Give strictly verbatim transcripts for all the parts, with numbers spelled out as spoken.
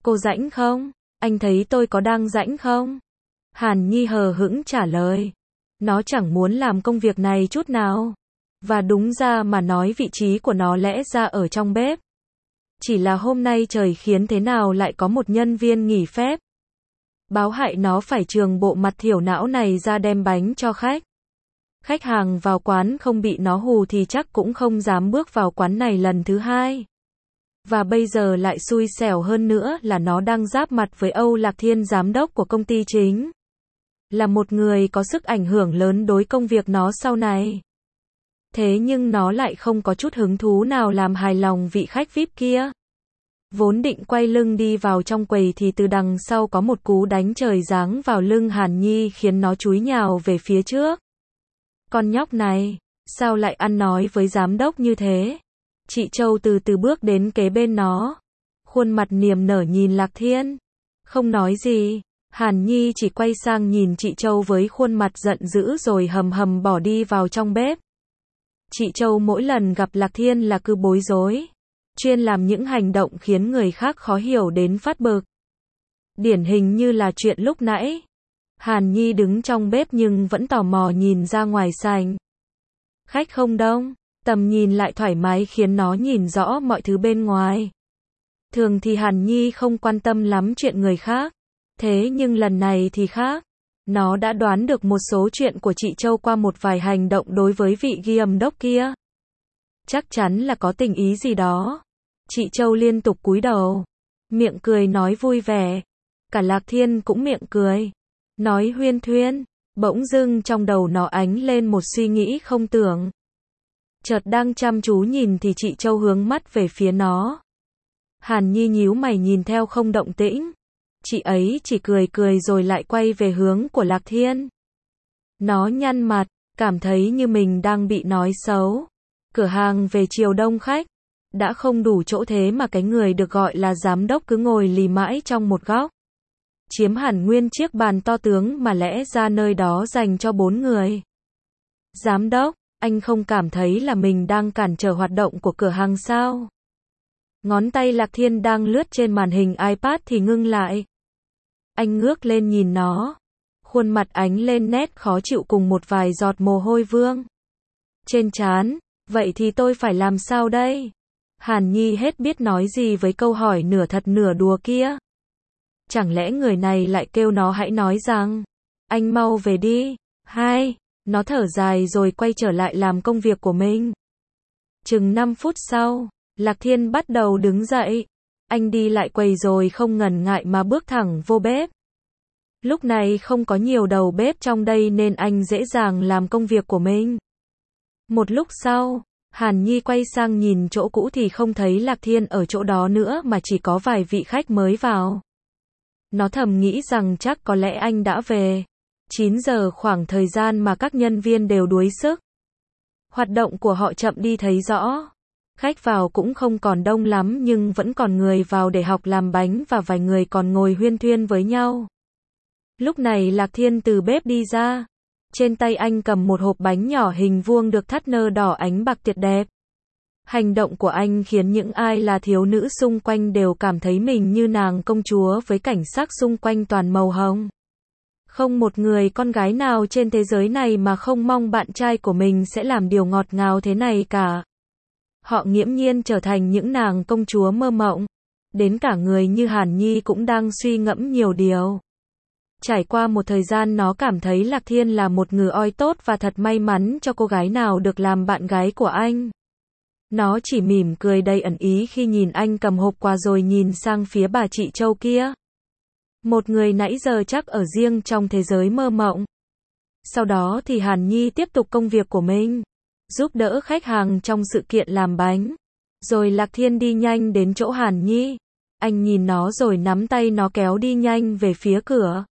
Cô rảnh không? Anh thấy tôi có đang rảnh không? Hàn Nhi hờ hững trả lời. Nó chẳng muốn làm công việc này chút nào. Và đúng ra mà nói vị trí của nó lẽ ra ở trong bếp. Chỉ là hôm nay trời khiến thế nào lại có một nhân viên nghỉ phép. Báo hại nó phải trường bộ mặt thiểu não này ra đem bánh cho khách. Khách hàng vào quán không bị nó hù thì chắc cũng không dám bước vào quán này lần thứ hai. Và bây giờ lại xui xẻo hơn nữa là nó đang giáp mặt với Âu Lạc Thiên, giám đốc của công ty chính. Là một người có sức ảnh hưởng lớn đối công việc nó sau này. Thế nhưng nó lại không có chút hứng thú nào làm hài lòng vị khách vi ai pi kia. Vốn định quay lưng đi vào trong quầy thì từ đằng sau có một cú đánh trời giáng vào lưng Hàn Nhi khiến nó chúi nhào về phía trước. Con nhóc này, sao lại ăn nói với giám đốc như thế? Chị Châu từ từ bước đến kế bên nó. Khuôn mặt niềm nở nhìn Lạc Thiên. Không nói gì. Hàn Nhi chỉ quay sang nhìn chị Châu với khuôn mặt giận dữ rồi hầm hầm bỏ đi vào trong bếp. Chị Châu mỗi lần gặp Lạc Thiên là cứ bối rối. Chuyên làm những hành động khiến người khác khó hiểu đến phát bực. Điển hình như là chuyện lúc nãy. Hàn Nhi đứng trong bếp nhưng vẫn tò mò nhìn ra ngoài sảnh. Khách không đông, tầm nhìn lại thoải mái khiến nó nhìn rõ mọi thứ bên ngoài. Thường thì Hàn Nhi không quan tâm lắm chuyện người khác. Thế nhưng lần này thì khác. Nó đã đoán được một số chuyện của chị Châu qua một vài hành động đối với vị giám đốc kia. Chắc chắn là có tình ý gì đó. Chị Châu liên tục cúi đầu. Miệng cười nói vui vẻ. Cả Lạc Thiên cũng miệng cười. Nói huyên thuyên. Bỗng dưng trong đầu nó ánh lên một suy nghĩ không tưởng. Chợt đang chăm chú nhìn thì chị Châu hướng mắt về phía nó. Hàn Nhi nhíu mày nhìn theo không động tĩnh. Chị ấy chỉ cười cười rồi lại quay về hướng của Lạc Thiên. Nó nhăn mặt, cảm thấy như mình đang bị nói xấu. Cửa hàng về chiều đông khách. Đã không đủ chỗ thế mà cái người được gọi là giám đốc cứ ngồi lì mãi trong một góc. Chiếm hẳn nguyên chiếc bàn to tướng mà lẽ ra nơi đó dành cho bốn người. Giám đốc, anh không cảm thấy là mình đang cản trở hoạt động của cửa hàng sao? Ngón tay Lạc Thiên đang lướt trên màn hình iPad thì ngưng lại. Anh ngước lên nhìn nó. Khuôn mặt ánh lên nét khó chịu cùng một vài giọt mồ hôi vương trên trán. Vậy thì tôi phải làm sao đây? Hàn Nhi hết biết nói gì với câu hỏi nửa thật nửa đùa kia. Chẳng lẽ người này lại kêu nó hãy nói rằng anh mau về đi. Hai, nó thở dài rồi quay trở lại làm công việc của mình. Chừng năm phút sau, Lạc Thiên bắt đầu đứng dậy. Anh đi lại quầy rồi không ngần ngại mà bước thẳng vô bếp. Lúc này không có nhiều đầu bếp trong đây nên anh dễ dàng làm công việc của mình. Một lúc sau, Hàn Nhi quay sang nhìn chỗ cũ thì không thấy Lạc Thiên ở chỗ đó nữa mà chỉ có vài vị khách mới vào. Nó thầm nghĩ rằng chắc có lẽ anh đã về. chín giờ khoảng thời gian mà các nhân viên đều đuối sức. Hoạt động của họ chậm đi thấy rõ. Khách vào cũng không còn đông lắm nhưng vẫn còn người vào để học làm bánh và vài người còn ngồi huyên thuyên với nhau. Lúc này Lạc Thiên từ bếp đi ra. Trên tay anh cầm một hộp bánh nhỏ hình vuông được thắt nơ đỏ ánh bạc tuyệt đẹp. Hành động của anh khiến những ai là thiếu nữ xung quanh đều cảm thấy mình như nàng công chúa với cảnh sắc xung quanh toàn màu hồng. Không một người con gái nào trên thế giới này mà không mong bạn trai của mình sẽ làm điều ngọt ngào thế này cả. Họ nghiễm nhiên trở thành những nàng công chúa mơ mộng. Đến cả người như Hàn Nhi cũng đang suy ngẫm nhiều điều. Trải qua một thời gian nó cảm thấy Lạc Thiên là một người oi tốt và thật may mắn cho cô gái nào được làm bạn gái của anh. Nó chỉ mỉm cười đầy ẩn ý khi nhìn anh cầm hộp quà rồi nhìn sang phía bà chị Châu kia. Một người nãy giờ chắc ở riêng trong thế giới mơ mộng. Sau đó thì Hàn Nhi tiếp tục công việc của mình. Giúp đỡ khách hàng trong sự kiện làm bánh. Rồi Lạc Thiên đi nhanh đến chỗ Hàn Nhi. Anh nhìn nó rồi nắm tay nó kéo đi nhanh về phía cửa.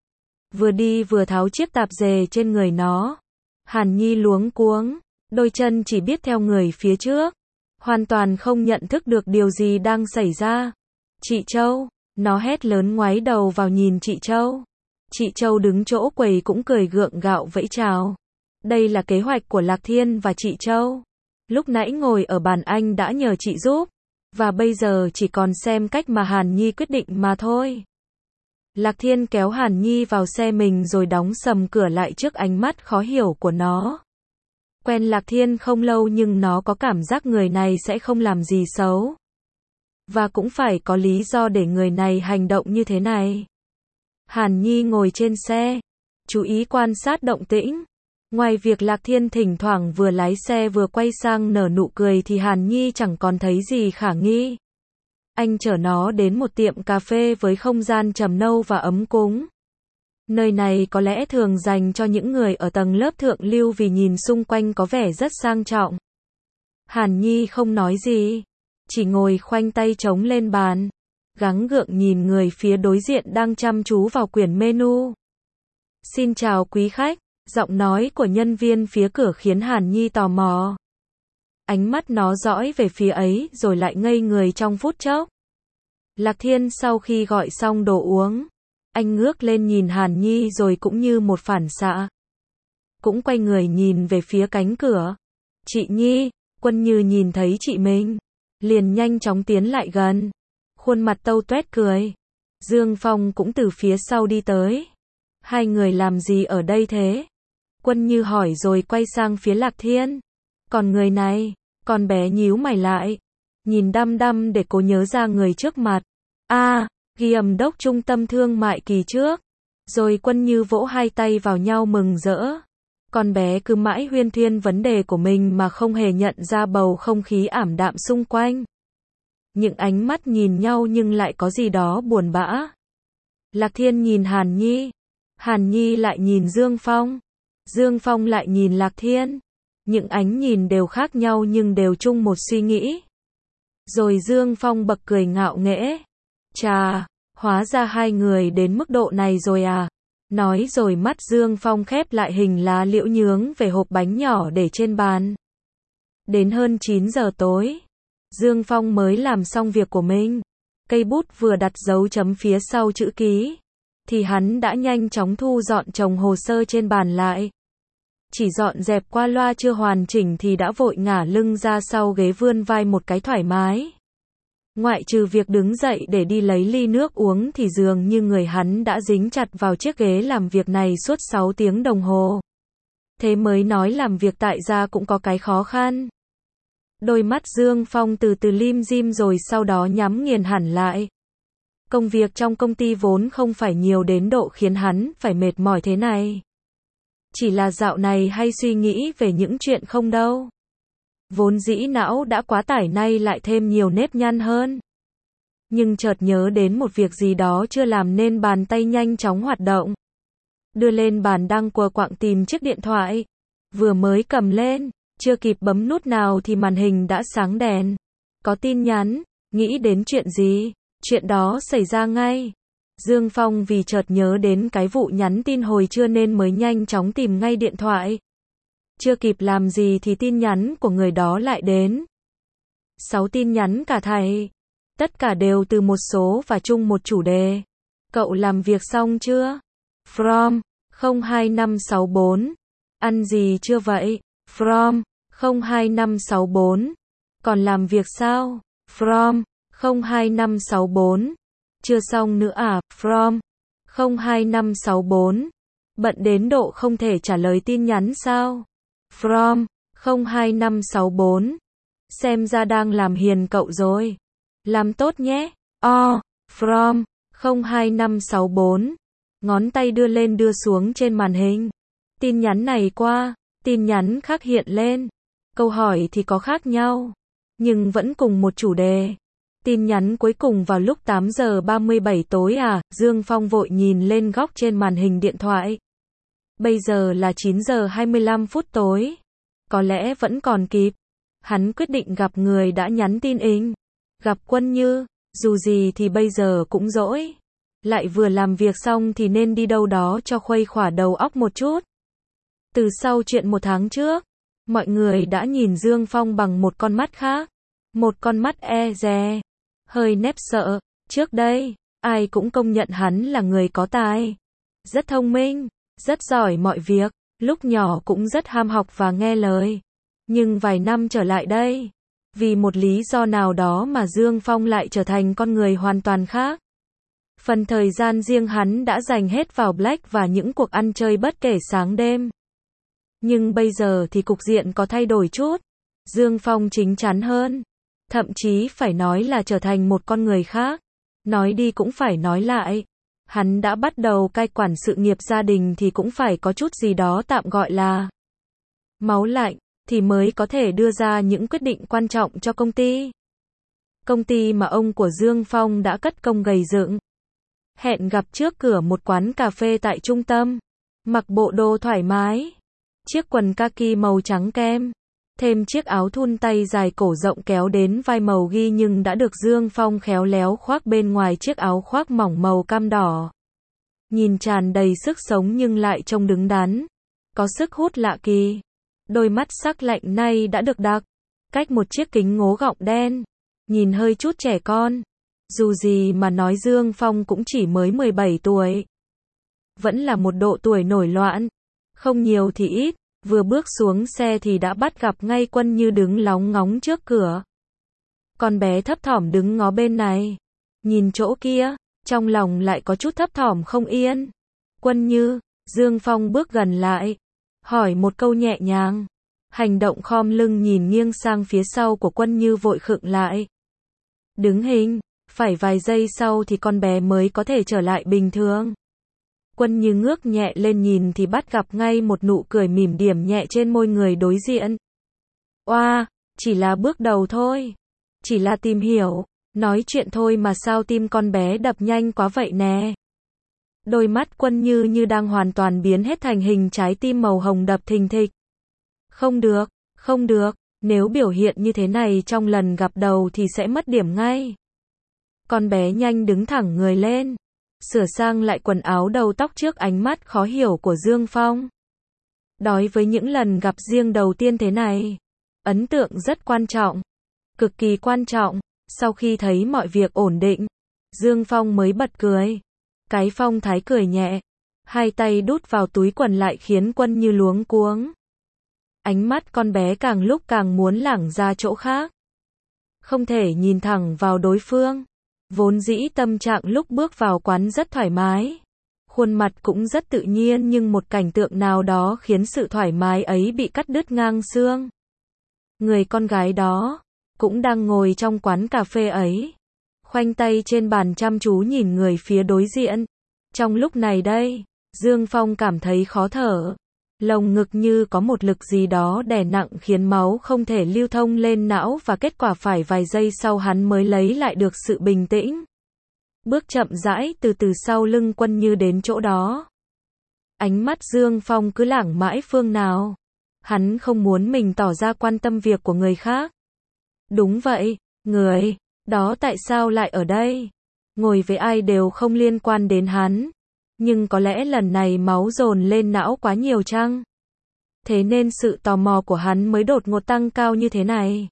Vừa đi vừa tháo chiếc tạp dề trên người nó. Hàn Nhi luống cuống. Đôi chân chỉ biết theo người phía trước. Hoàn toàn không nhận thức được điều gì đang xảy ra. Chị Châu. Nó hét lớn ngoái đầu vào nhìn chị Châu. Chị Châu đứng chỗ quầy cũng cười gượng gạo vẫy chào. Đây là kế hoạch của Lạc Thiên và chị Châu. Lúc nãy ngồi ở bàn anh đã nhờ chị giúp. Và bây giờ chỉ còn xem cách mà Hàn Nhi quyết định mà thôi. Lạc Thiên kéo Hàn Nhi vào xe mình rồi đóng sầm cửa lại trước ánh mắt khó hiểu của nó. Quen Lạc Thiên không lâu nhưng nó có cảm giác người này sẽ không làm gì xấu. Và cũng phải có lý do để người này hành động như thế này. Hàn Nhi ngồi trên xe, chú ý quan sát động tĩnh. Ngoài việc Lạc Thiên thỉnh thoảng vừa lái xe vừa quay sang nở nụ cười thì Hàn Nhi chẳng còn thấy gì khả nghi. Anh chở nó đến một tiệm cà phê với không gian trầm nâu và ấm cúng. Nơi này có lẽ thường dành cho những người ở tầng lớp thượng lưu vì nhìn xung quanh có vẻ rất sang trọng. Hàn Nhi không nói gì, chỉ ngồi khoanh tay trống lên bàn, gắng gượng nhìn người phía đối diện đang chăm chú vào quyển menu. Xin chào quý khách, giọng nói của nhân viên phía cửa khiến Hàn Nhi tò mò. Ánh mắt nó dõi về phía ấy rồi lại ngây người trong phút chốc. Lạc Thiên sau khi gọi xong đồ uống, anh ngước lên nhìn Hàn Nhi rồi cũng như một phản xạ, cũng quay người nhìn về phía cánh cửa. Chị Nhi, Quân Như nhìn thấy chị mình, liền nhanh chóng tiến lại gần, khuôn mặt tâu tuét cười. Dương Phong cũng từ phía sau đi tới. Hai người làm gì ở đây thế? Quân Như hỏi rồi quay sang phía Lạc Thiên. Còn người này, con bé nhíu mày lại, nhìn đăm đăm để cố nhớ ra người trước mặt. À, giám đốc trung tâm thương mại kỳ trước. Rồi Quân Như vỗ hai tay vào nhau mừng rỡ. Con bé cứ mãi huyên thuyên vấn đề của mình mà không hề nhận ra bầu không khí ảm đạm xung quanh. Những ánh mắt nhìn nhau nhưng lại có gì đó buồn bã. Lạc Thiên nhìn Hàn Nhi, Hàn Nhi lại nhìn Dương Phong, Dương Phong lại nhìn Lạc Thiên. Những ánh nhìn đều khác nhau nhưng đều chung một suy nghĩ. Rồi Dương Phong bật cười ngạo nghễ. Chà, hóa ra hai người đến mức độ này rồi à. Nói rồi mắt Dương Phong khép lại hình lá liễu nhướng về hộp bánh nhỏ để trên bàn. Đến hơn chín giờ tối, Dương Phong mới làm xong việc của mình. Cây bút vừa đặt dấu chấm phía sau chữ ký, thì hắn đã nhanh chóng thu dọn chồng hồ sơ trên bàn lại. Chỉ dọn dẹp qua loa chưa hoàn chỉnh thì đã vội ngả lưng ra sau ghế vươn vai một cái thoải mái. Ngoại trừ việc đứng dậy để đi lấy ly nước uống thì dường như người hắn đã dính chặt vào chiếc ghế làm việc này suốt sáu tiếng đồng hồ. Thế mới nói làm việc tại gia cũng có cái khó khăn. Đôi mắt Dương Phong từ từ lim dim rồi sau đó nhắm nghiền hẳn lại. Công việc trong công ty vốn không phải nhiều đến độ khiến hắn phải mệt mỏi thế này. Chỉ là dạo này hay suy nghĩ về những chuyện không đâu. Vốn dĩ não đã quá tải nay lại thêm nhiều nếp nhăn hơn. Nhưng chợt nhớ đến một việc gì đó chưa làm nên bàn tay nhanh chóng hoạt động. Đưa lên bàn đang quờ quạng tìm chiếc điện thoại. Vừa mới cầm lên, chưa kịp bấm nút nào thì màn hình đã sáng đèn. Có tin nhắn, nghĩ đến chuyện gì? Chuyện đó xảy ra ngay. Dương Phong vì chợt nhớ đến cái vụ nhắn tin hồi trưa nên mới nhanh chóng tìm ngay điện thoại. Chưa kịp làm gì thì tin nhắn của người đó lại đến. Sáu tin nhắn cả thầy. Tất cả đều từ một số và chung một chủ đề. Cậu làm việc xong chưa? From không hai năm sáu bốn. Ăn gì chưa vậy? From không hai năm sáu bốn. Còn làm việc sao? From không hai năm sáu bốn. Chưa xong nữa à? From không hai năm sáu bốn. Bận đến độ không thể trả lời tin nhắn sao? From không hai năm sáu bốn. Xem ra đang làm hiền cậu rồi. Làm tốt nhé. Oh, from không hai năm sáu bốn. Ngón tay đưa lên đưa xuống trên màn hình. Tin nhắn này qua, tin nhắn khác hiện lên. Câu hỏi thì có khác nhau, nhưng vẫn cùng một chủ đề. Tin nhắn cuối cùng vào lúc tám giờ ba mươi bảy tối à? Dương Phong vội nhìn lên góc trên màn hình điện thoại. Bây giờ là chín giờ hai mươi lăm phút tối. Có lẽ vẫn còn kịp. Hắn quyết định gặp người đã nhắn tin in. Gặp Quân Như, dù gì thì bây giờ cũng rỗi. Lại vừa làm việc xong thì nên đi đâu đó cho khuây khỏa đầu óc một chút. Từ sau chuyện một tháng trước, mọi người đã nhìn Dương Phong bằng một con mắt khác. Một con mắt e dè, hơi nép sợ. Trước đây, ai cũng công nhận hắn là người có tài. Rất thông minh, rất giỏi mọi việc, lúc nhỏ cũng rất ham học và nghe lời. Nhưng vài năm trở lại đây, Vì một lý do nào đó mà Dương Phong lại trở thành con người hoàn toàn khác. Phần thời gian riêng hắn đã dành hết vào Black và những cuộc ăn chơi bất kể sáng đêm. Nhưng bây giờ thì cục diện có thay đổi chút. Dương Phong chín chắn hơn. Thậm chí phải nói là trở thành một con người khác. Nói đi cũng phải nói lại. Hắn đã bắt đầu cai quản sự nghiệp gia đình thì cũng phải có chút gì đó tạm gọi là máu lạnh, thì mới có thể đưa ra những quyết định quan trọng cho công ty. Công ty mà ông của Dương Phong đã cất công gầy dựng. Hẹn gặp trước cửa một quán cà phê tại trung tâm. Mặc bộ đồ thoải mái. Chiếc quần kaki màu trắng kem. Thêm chiếc áo thun tay dài cổ rộng kéo đến vai màu ghi nhưng đã được Dương Phong khéo léo khoác bên ngoài chiếc áo khoác mỏng màu cam đỏ. Nhìn tràn đầy sức sống nhưng lại trông đứng đắn. Có sức hút lạ kỳ. Đôi mắt sắc lạnh nay đã được đặc. Cách một chiếc kính ngố gọng đen. Nhìn hơi chút trẻ con. Dù gì mà nói Dương Phong cũng chỉ mới mười bảy tuổi. Vẫn là một độ tuổi nổi loạn. Không nhiều thì ít. Vừa bước xuống xe thì đã bắt gặp ngay Quân Như đứng lóng ngóng trước cửa. Con bé thấp thỏm đứng ngó bên này. Nhìn chỗ kia, trong lòng lại có chút thấp thỏm không yên. Quân Như, Dương Phong bước gần lại. Hỏi một câu nhẹ nhàng. Hành động khom lưng nhìn nghiêng sang phía sau của Quân Như vội khựng lại. Đứng hình, phải vài giây sau thì con bé mới có thể trở lại bình thường. Quân Như ngước nhẹ lên nhìn thì bắt gặp ngay một nụ cười mỉm điểm nhẹ trên môi người đối diện. Oa, chỉ là bước đầu thôi. Chỉ là tìm hiểu, nói chuyện thôi mà sao tim con bé đập nhanh quá vậy nè. Đôi mắt Quân Như như đang hoàn toàn biến hết thành hình trái tim màu hồng đập thình thịch. Không được, không được, nếu biểu hiện như thế này trong lần gặp đầu thì sẽ mất điểm ngay. Con bé nhanh đứng thẳng người lên. Sửa sang lại quần áo đầu tóc trước ánh mắt khó hiểu của Dương Phong. Đối với những lần gặp riêng đầu tiên thế này, ấn tượng rất quan trọng, cực kỳ quan trọng. Sau khi thấy mọi việc ổn định, Dương Phong mới bật cười. Cái phong thái cười nhẹ, hai tay đút vào túi quần lại khiến Quân Như luống cuống. Ánh mắt con bé càng lúc càng muốn lảng ra chỗ khác. Không thể nhìn thẳng vào đối phương. Vốn dĩ tâm trạng lúc bước vào quán rất thoải mái. Khuôn mặt cũng rất tự nhiên nhưng một cảnh tượng nào đó khiến sự thoải mái ấy bị cắt đứt ngang xương. Người con gái đó, cũng đang ngồi trong quán cà phê ấy. Khoanh tay trên bàn chăm chú nhìn người phía đối diện. Trong lúc này đây, Dương Phong cảm thấy khó thở. Lồng ngực như có một lực gì đó đè nặng khiến máu không thể lưu thông lên não và kết quả phải vài giây sau hắn mới lấy lại được sự bình tĩnh. Bước chậm rãi từ từ sau lưng Quân Như đến chỗ đó. Ánh mắt Dương Phong cứ lảng mãi phương nào. Hắn không muốn mình tỏ ra quan tâm việc của người khác. Đúng vậy, người đó tại sao lại ở đây? Ngồi với ai đều không liên quan đến hắn. Nhưng có lẽ lần này máu dồn lên não quá nhiều chăng? Thế nên sự tò mò của hắn mới đột ngột tăng cao như thế này.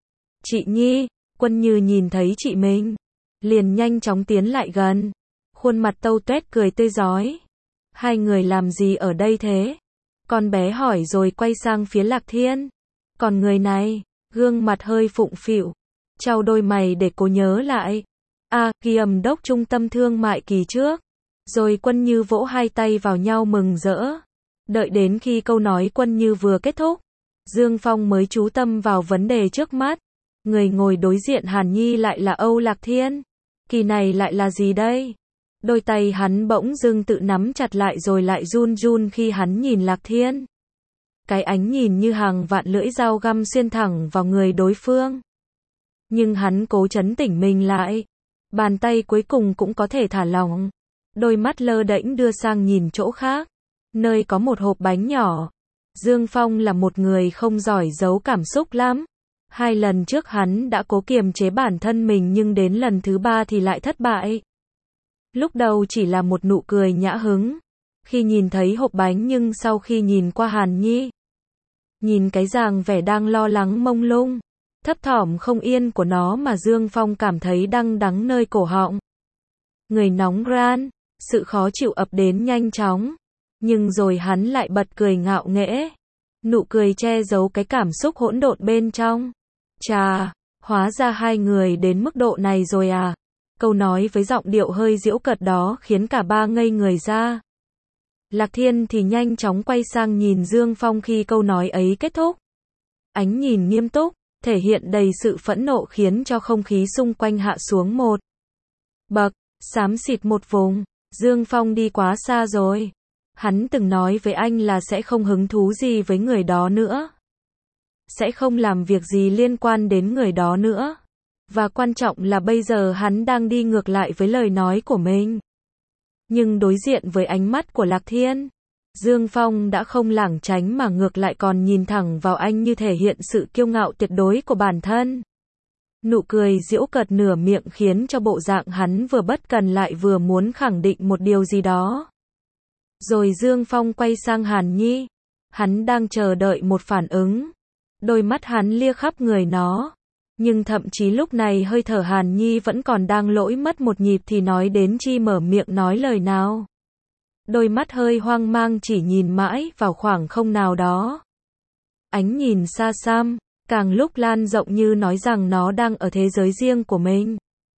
Chị Nhi, Quân Như nhìn thấy chị mình, liền nhanh chóng tiến lại gần. Khuôn mặt tâu tuét cười tươi rói. Hai người làm gì ở đây thế? Con bé hỏi rồi quay sang phía Lạc Thiên. Còn người này, gương mặt hơi phụng phịu, chau đôi mày để cố nhớ lại. À, kiềm đốc trung tâm thương mại kỳ trước. Rồi Quân Như vỗ hai tay vào nhau mừng rỡ. Đợi đến khi câu nói Quân Như vừa kết thúc, Dương Phong mới chú tâm vào vấn đề trước mắt. Người ngồi đối diện Hàn Nhi lại là Âu Lạc Thiên. Kỳ này lại là gì đây? Đôi tay hắn bỗng dưng tự nắm chặt lại rồi lại run run khi hắn nhìn Lạc Thiên. Cái ánh nhìn như hàng vạn lưỡi dao găm xuyên thẳng vào người đối phương. Nhưng hắn cố trấn tĩnh mình lại. Bàn tay cuối cùng cũng có thể thả lỏng. Đôi mắt lơ đễnh đưa sang nhìn chỗ khác, nơi có một hộp bánh nhỏ. Dương Phong là một người không giỏi giấu cảm xúc lắm. Hai lần trước hắn đã cố kiềm chế bản thân mình nhưng đến lần thứ ba thì lại thất bại. Lúc đầu chỉ là một nụ cười nhã hứng, khi nhìn thấy hộp bánh nhưng sau khi nhìn qua Hàn Nhi, nhìn cái dáng vẻ đang lo lắng mông lung, thấp thỏm không yên của nó mà Dương Phong cảm thấy đắng đắng nơi cổ họng. Người nóng ran. Sự khó chịu ập đến nhanh chóng, nhưng rồi hắn lại bật cười ngạo nghễ. Nụ cười che giấu cái cảm xúc hỗn độn bên trong. Chà, hóa ra hai người đến mức độ này rồi à? Câu nói với giọng điệu hơi giễu cợt đó khiến cả ba ngây người ra. Lạc Thiên thì nhanh chóng quay sang nhìn Dương Phong khi câu nói ấy kết thúc. Ánh nhìn nghiêm túc, thể hiện đầy sự phẫn nộ khiến cho không khí xung quanh hạ xuống một bậc, xám xịt một vùng. Dương Phong đi quá xa rồi. Hắn từng nói với anh là sẽ không hứng thú gì với người đó nữa. Sẽ không làm việc gì liên quan đến người đó nữa. Và quan trọng là bây giờ hắn đang đi ngược lại với lời nói của mình. Nhưng đối diện với ánh mắt của Lạc Thiên, Dương Phong đã không lảng tránh mà ngược lại còn nhìn thẳng vào anh như thể hiện sự kiêu ngạo tuyệt đối của bản thân. Nụ cười giễu cợt nửa miệng khiến cho bộ dạng hắn vừa bất cần lại vừa muốn khẳng định một điều gì đó. Rồi Dương Phong quay sang Hàn Nhi. Hắn đang chờ đợi một phản ứng. Đôi mắt hắn lia khắp người nó. Nhưng thậm chí lúc này hơi thở Hàn Nhi vẫn còn đang lỗi mất một nhịp thì nói đến chi mở miệng nói lời nào. Đôi mắt hơi hoang mang chỉ nhìn mãi vào khoảng không nào đó. Ánh nhìn xa xăm, càng lúc lan rộng như nói rằng nó đang ở thế giới riêng của mình.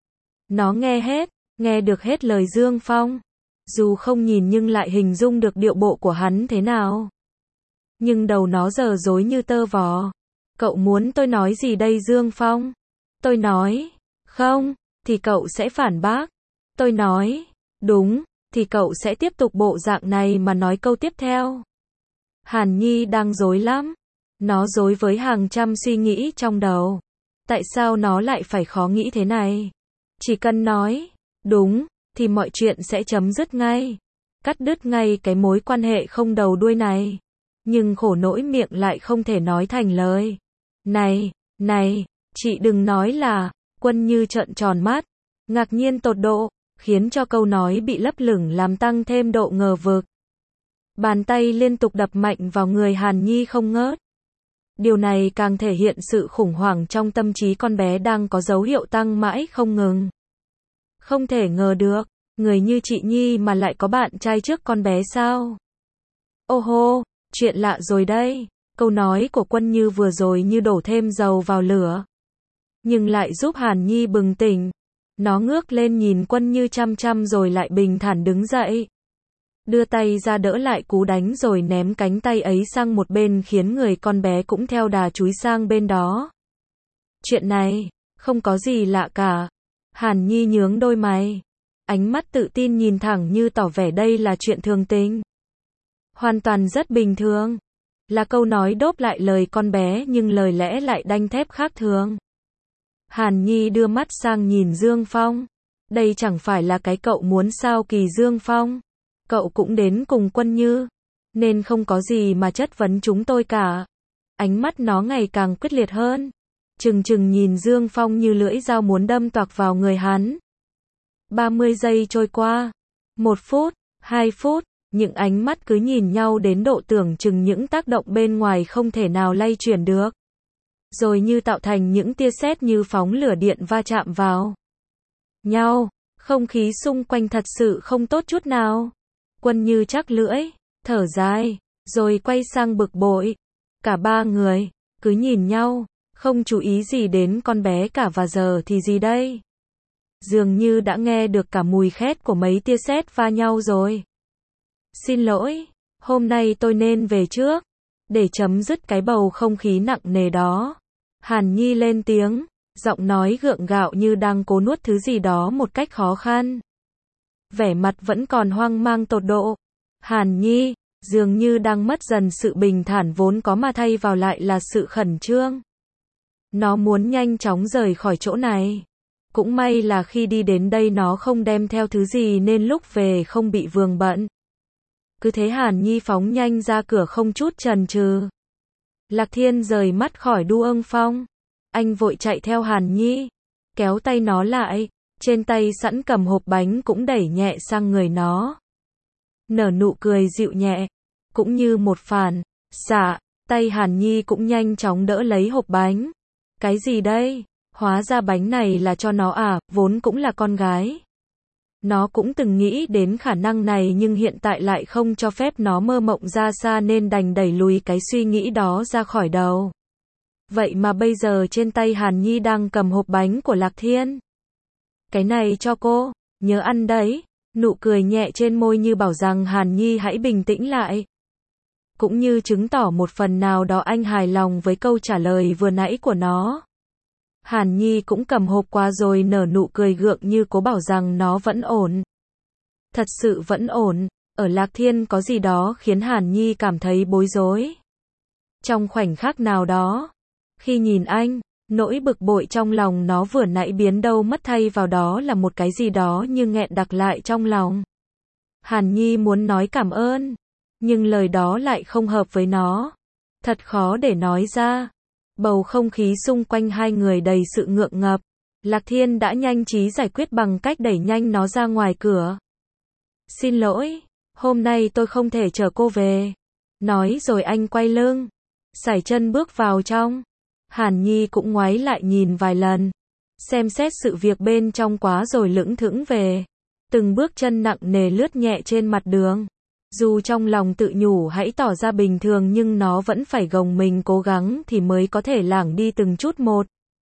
Nó nghe hết, nghe được hết lời Dương Phong. Dù không nhìn nhưng lại hình dung được điệu bộ của hắn thế nào. Nhưng đầu nó giờ rối như tơ vò. Cậu muốn tôi nói gì đây Dương Phong? Tôi nói, không, thì cậu sẽ phản bác. Tôi nói, đúng, thì cậu sẽ tiếp tục bộ dạng này mà nói câu tiếp theo. Hàn Nhi đang rối lắm. Nó rối với hàng trăm suy nghĩ trong đầu. Tại sao nó lại phải khó nghĩ thế này? Chỉ cần nói, đúng, thì mọi chuyện sẽ chấm dứt ngay. Cắt đứt ngay cái mối quan hệ không đầu đuôi này. Nhưng khổ nỗi miệng lại không thể nói thành lời. Này, này, chị đừng nói là, Quân Như trợn tròn mắt, ngạc nhiên tột độ, khiến cho câu nói bị lấp lửng làm tăng thêm độ ngờ vực. Bàn tay liên tục đập mạnh vào người Hàn Nhi không ngớt. Điều này càng thể hiện sự khủng hoảng trong tâm trí con bé đang có dấu hiệu tăng mãi không ngừng. Không thể ngờ được, người như chị Nhi mà lại có bạn trai trước con bé sao? Ô hô, chuyện lạ rồi đây. Câu nói của Quân Như vừa rồi như đổ thêm dầu vào lửa. Nhưng lại giúp Hàn Nhi bừng tỉnh. Nó ngước lên nhìn Quân Như chăm chăm rồi lại bình thản đứng dậy. Đưa tay ra đỡ lại cú đánh rồi ném cánh tay ấy sang một bên khiến người con bé cũng theo đà chúi sang bên đó. Chuyện này, không có gì lạ cả. Hàn Nhi nhướng đôi mày. Ánh mắt tự tin nhìn thẳng như tỏ vẻ đây là chuyện thường tình. Hoàn toàn rất bình thường. Là câu nói đốp lại lời con bé nhưng lời lẽ lại đanh thép khác thường. Hàn Nhi đưa mắt sang nhìn Dương Phong. Đây chẳng phải là cái cậu muốn sao kỳ Dương Phong. Cậu cũng đến cùng Quân Như. Nên không có gì mà chất vấn chúng tôi cả. Ánh mắt nó ngày càng quyết liệt hơn. Trừng trừng nhìn Dương Phong như lưỡi dao muốn đâm toạc vào người hắn. ba mươi giây trôi qua. Một phút, hai phút. Những ánh mắt cứ nhìn nhau đến độ tưởng chừng những tác động bên ngoài không thể nào lay chuyển được. Rồi như tạo thành những tia sét như phóng lửa điện va chạm vào nhau. Không khí xung quanh thật sự không tốt chút nào. Quân Như chắc lưỡi, thở dài, rồi quay sang bực bội. Cả ba người, cứ nhìn nhau, không chú ý gì đến con bé cả và giờ thì gì đây? Dường như đã nghe được cả mùi khét của mấy tia sét va nhau rồi. Xin lỗi, hôm nay tôi nên về trước, để chấm dứt cái bầu không khí nặng nề đó. Hàn Nhi lên tiếng, giọng nói gượng gạo như đang cố nuốt thứ gì đó một cách khó khăn. Vẻ mặt vẫn còn hoang mang tột độ. Hàn Nhi, dường như đang mất dần sự bình thản vốn có mà thay vào lại là sự khẩn trương. Nó muốn nhanh chóng rời khỏi chỗ này. Cũng may là khi đi đến đây nó không đem theo thứ gì nên lúc về không bị vướng bận. Cứ thế Hàn Nhi phóng nhanh ra cửa không chút chần chừ. Lạc Thiên rời mắt khỏi Du Ưng Phong. Anh vội chạy theo Hàn Nhi, kéo tay nó lại, trên tay sẵn cầm hộp bánh cũng đẩy nhẹ sang người nó. Nở nụ cười dịu nhẹ, cũng như một phản xạ, tay Hàn Nhi cũng nhanh chóng đỡ lấy hộp bánh. Cái gì đây? Hóa ra bánh này là cho nó à, vốn cũng là con gái. Nó cũng từng nghĩ đến khả năng này nhưng hiện tại lại không cho phép nó mơ mộng ra xa nên đành đẩy lùi cái suy nghĩ đó ra khỏi đầu. Vậy mà bây giờ trên tay Hàn Nhi đang cầm hộp bánh của Lạc Thiên. Cái này cho cô, nhớ ăn đấy. Nụ cười nhẹ trên môi như bảo rằng Hàn Nhi hãy bình tĩnh lại. Cũng như chứng tỏ một phần nào đó anh hài lòng với câu trả lời vừa nãy của nó. Hàn Nhi cũng cầm hộp qua rồi nở nụ cười gượng như cố bảo rằng nó vẫn ổn. Thật sự vẫn ổn. Ở Lạc Thiên có gì đó khiến Hàn Nhi cảm thấy bối rối. Trong khoảnh khắc nào đó, khi nhìn anh, nỗi bực bội trong lòng nó vừa nãy biến đâu mất thay vào đó là một cái gì đó như nghẹn đặc lại trong lòng. Hàn Nhi muốn nói cảm ơn, nhưng lời đó lại không hợp với nó. Thật khó để nói ra. Bầu không khí xung quanh hai người đầy sự ngượng ngập. Lạc Thiên đã nhanh trí giải quyết bằng cách đẩy nhanh nó ra ngoài cửa. Xin lỗi, hôm nay tôi không thể chở cô về. Nói rồi anh quay lưng, sải chân bước vào trong. Hàn Nhi cũng ngoái lại nhìn vài lần, xem xét sự việc bên trong quá rồi lững thững về. Từng bước chân nặng nề lướt nhẹ trên mặt đường. Dù trong lòng tự nhủ hãy tỏ ra bình thường nhưng nó vẫn phải gồng mình cố gắng thì mới có thể lảng đi từng chút một.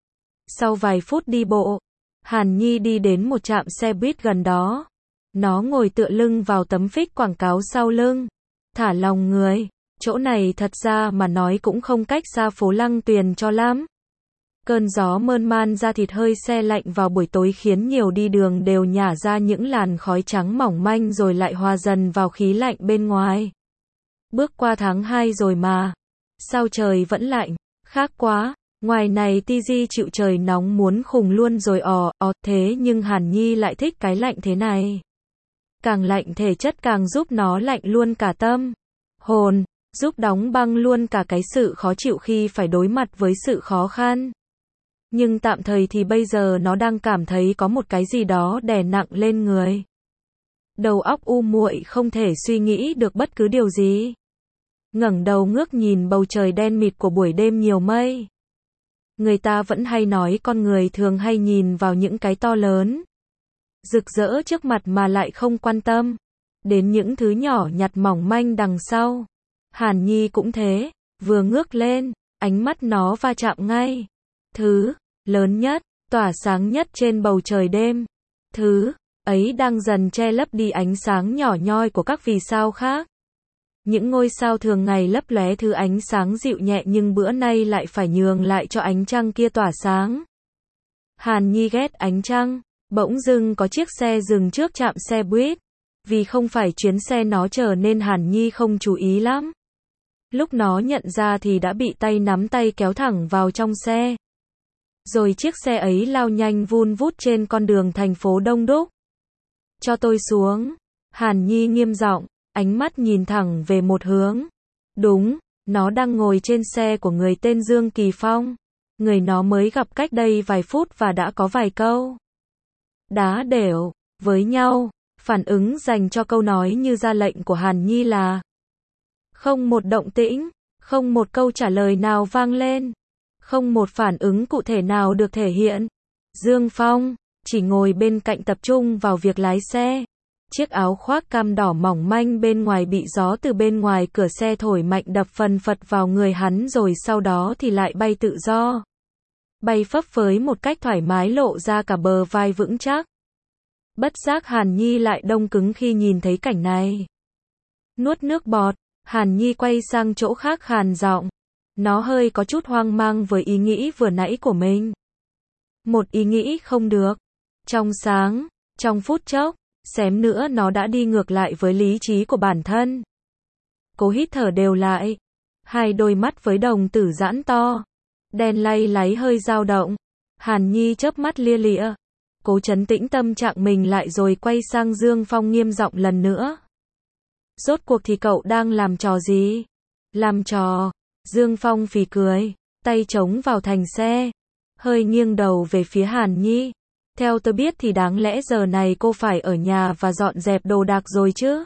Sau vài phút đi bộ, Hàn Nhi đi đến một trạm xe buýt gần đó. Nó ngồi tựa lưng vào tấm phích quảng cáo sau lưng, thả lòng người. Chỗ này thật ra mà nói cũng không cách xa phố Lăng Tuyền cho lắm. Cơn gió mơn man ra thịt hơi se lạnh vào buổi tối khiến nhiều đi đường đều nhả ra những làn khói trắng mỏng manh rồi lại hòa dần vào khí lạnh bên ngoài. Bước qua tháng hai rồi mà. Sao trời vẫn lạnh, khác quá. Ngoài này Tiji chịu trời nóng muốn khùng luôn rồi ò, ò, thế nhưng Hàn Nhi lại thích cái lạnh thế này. Càng lạnh thể chất càng giúp nó lạnh luôn cả tâm, hồn, giúp đóng băng luôn cả cái sự khó chịu khi phải đối mặt với sự khó khăn. Nhưng tạm thời thì bây giờ nó đang cảm thấy có một cái gì đó đè nặng lên người. Đầu óc u muội không thể suy nghĩ được bất cứ điều gì. Ngẩng đầu ngước nhìn bầu trời đen mịt của buổi đêm nhiều mây. Người ta vẫn hay nói con người thường hay nhìn vào những cái to lớn, rực rỡ trước mặt mà lại không quan tâm đến những thứ nhỏ nhặt mỏng manh đằng sau. Hàn Nhi cũng thế, vừa ngước lên, ánh mắt nó va chạm ngay. Thứ lớn nhất, tỏa sáng nhất trên bầu trời đêm. Thứ ấy đang dần che lấp đi ánh sáng nhỏ nhoi của các vì sao khác. Những ngôi sao thường ngày lấp lóe thứ ánh sáng dịu nhẹ nhưng bữa nay lại phải nhường lại cho ánh trăng kia tỏa sáng. Hàn Nhi ghét ánh trăng. Bỗng dưng có chiếc xe dừng trước trạm xe buýt. Vì không phải chuyến xe nó chờ nên Hàn Nhi không chú ý lắm. Lúc nó nhận ra thì đã bị tay nắm tay kéo thẳng vào trong xe. Rồi chiếc xe ấy lao nhanh vun vút trên con đường thành phố đông đúc. Cho tôi xuống. Hàn Nhi nghiêm giọng, ánh mắt nhìn thẳng về một hướng. Đúng, nó đang ngồi trên xe của người tên Dương Kỳ Phong. Người nó mới gặp cách đây vài phút và đã có vài câu đá đều với nhau. Phản ứng dành cho câu nói như ra lệnh của Hàn Nhi là không một động tĩnh, không một câu trả lời nào vang lên, không một phản ứng cụ thể nào được thể hiện. Dương Phong chỉ ngồi bên cạnh tập trung vào việc lái xe. Chiếc áo khoác cam đỏ mỏng manh bên ngoài bị gió từ bên ngoài cửa xe thổi mạnh đập phần phật vào người hắn rồi sau đó thì lại bay tự do. Bay phấp phới một cách thoải mái lộ ra cả bờ vai vững chắc. Bất giác Hàn Nhi lại đông cứng khi nhìn thấy cảnh này. Nuốt nước bọt, Hàn Nhi quay sang chỗ khác khàn giọng. Nó hơi có chút hoang mang với ý nghĩ vừa nãy của mình. Một ý nghĩ không được. Trong sáng, trong phút chốc, xém nữa nó đã đi ngược lại với lý trí của bản thân. Cố hít thở đều lại. Hai đôi mắt với đồng tử giãn to. Đen lay láy hơi dao động. Hàn Nhi chớp mắt lia lịa. Cố trấn tĩnh tâm trạng mình lại rồi quay sang Dương Phong nghiêm giọng lần nữa. Rốt cuộc thì cậu đang làm trò gì? Làm trò. Dương Phong phì cười, tay chống vào thành xe, hơi nghiêng đầu về phía Hàn Nhi. Theo tôi biết thì đáng lẽ giờ này cô phải ở nhà và dọn dẹp đồ đạc rồi chứ?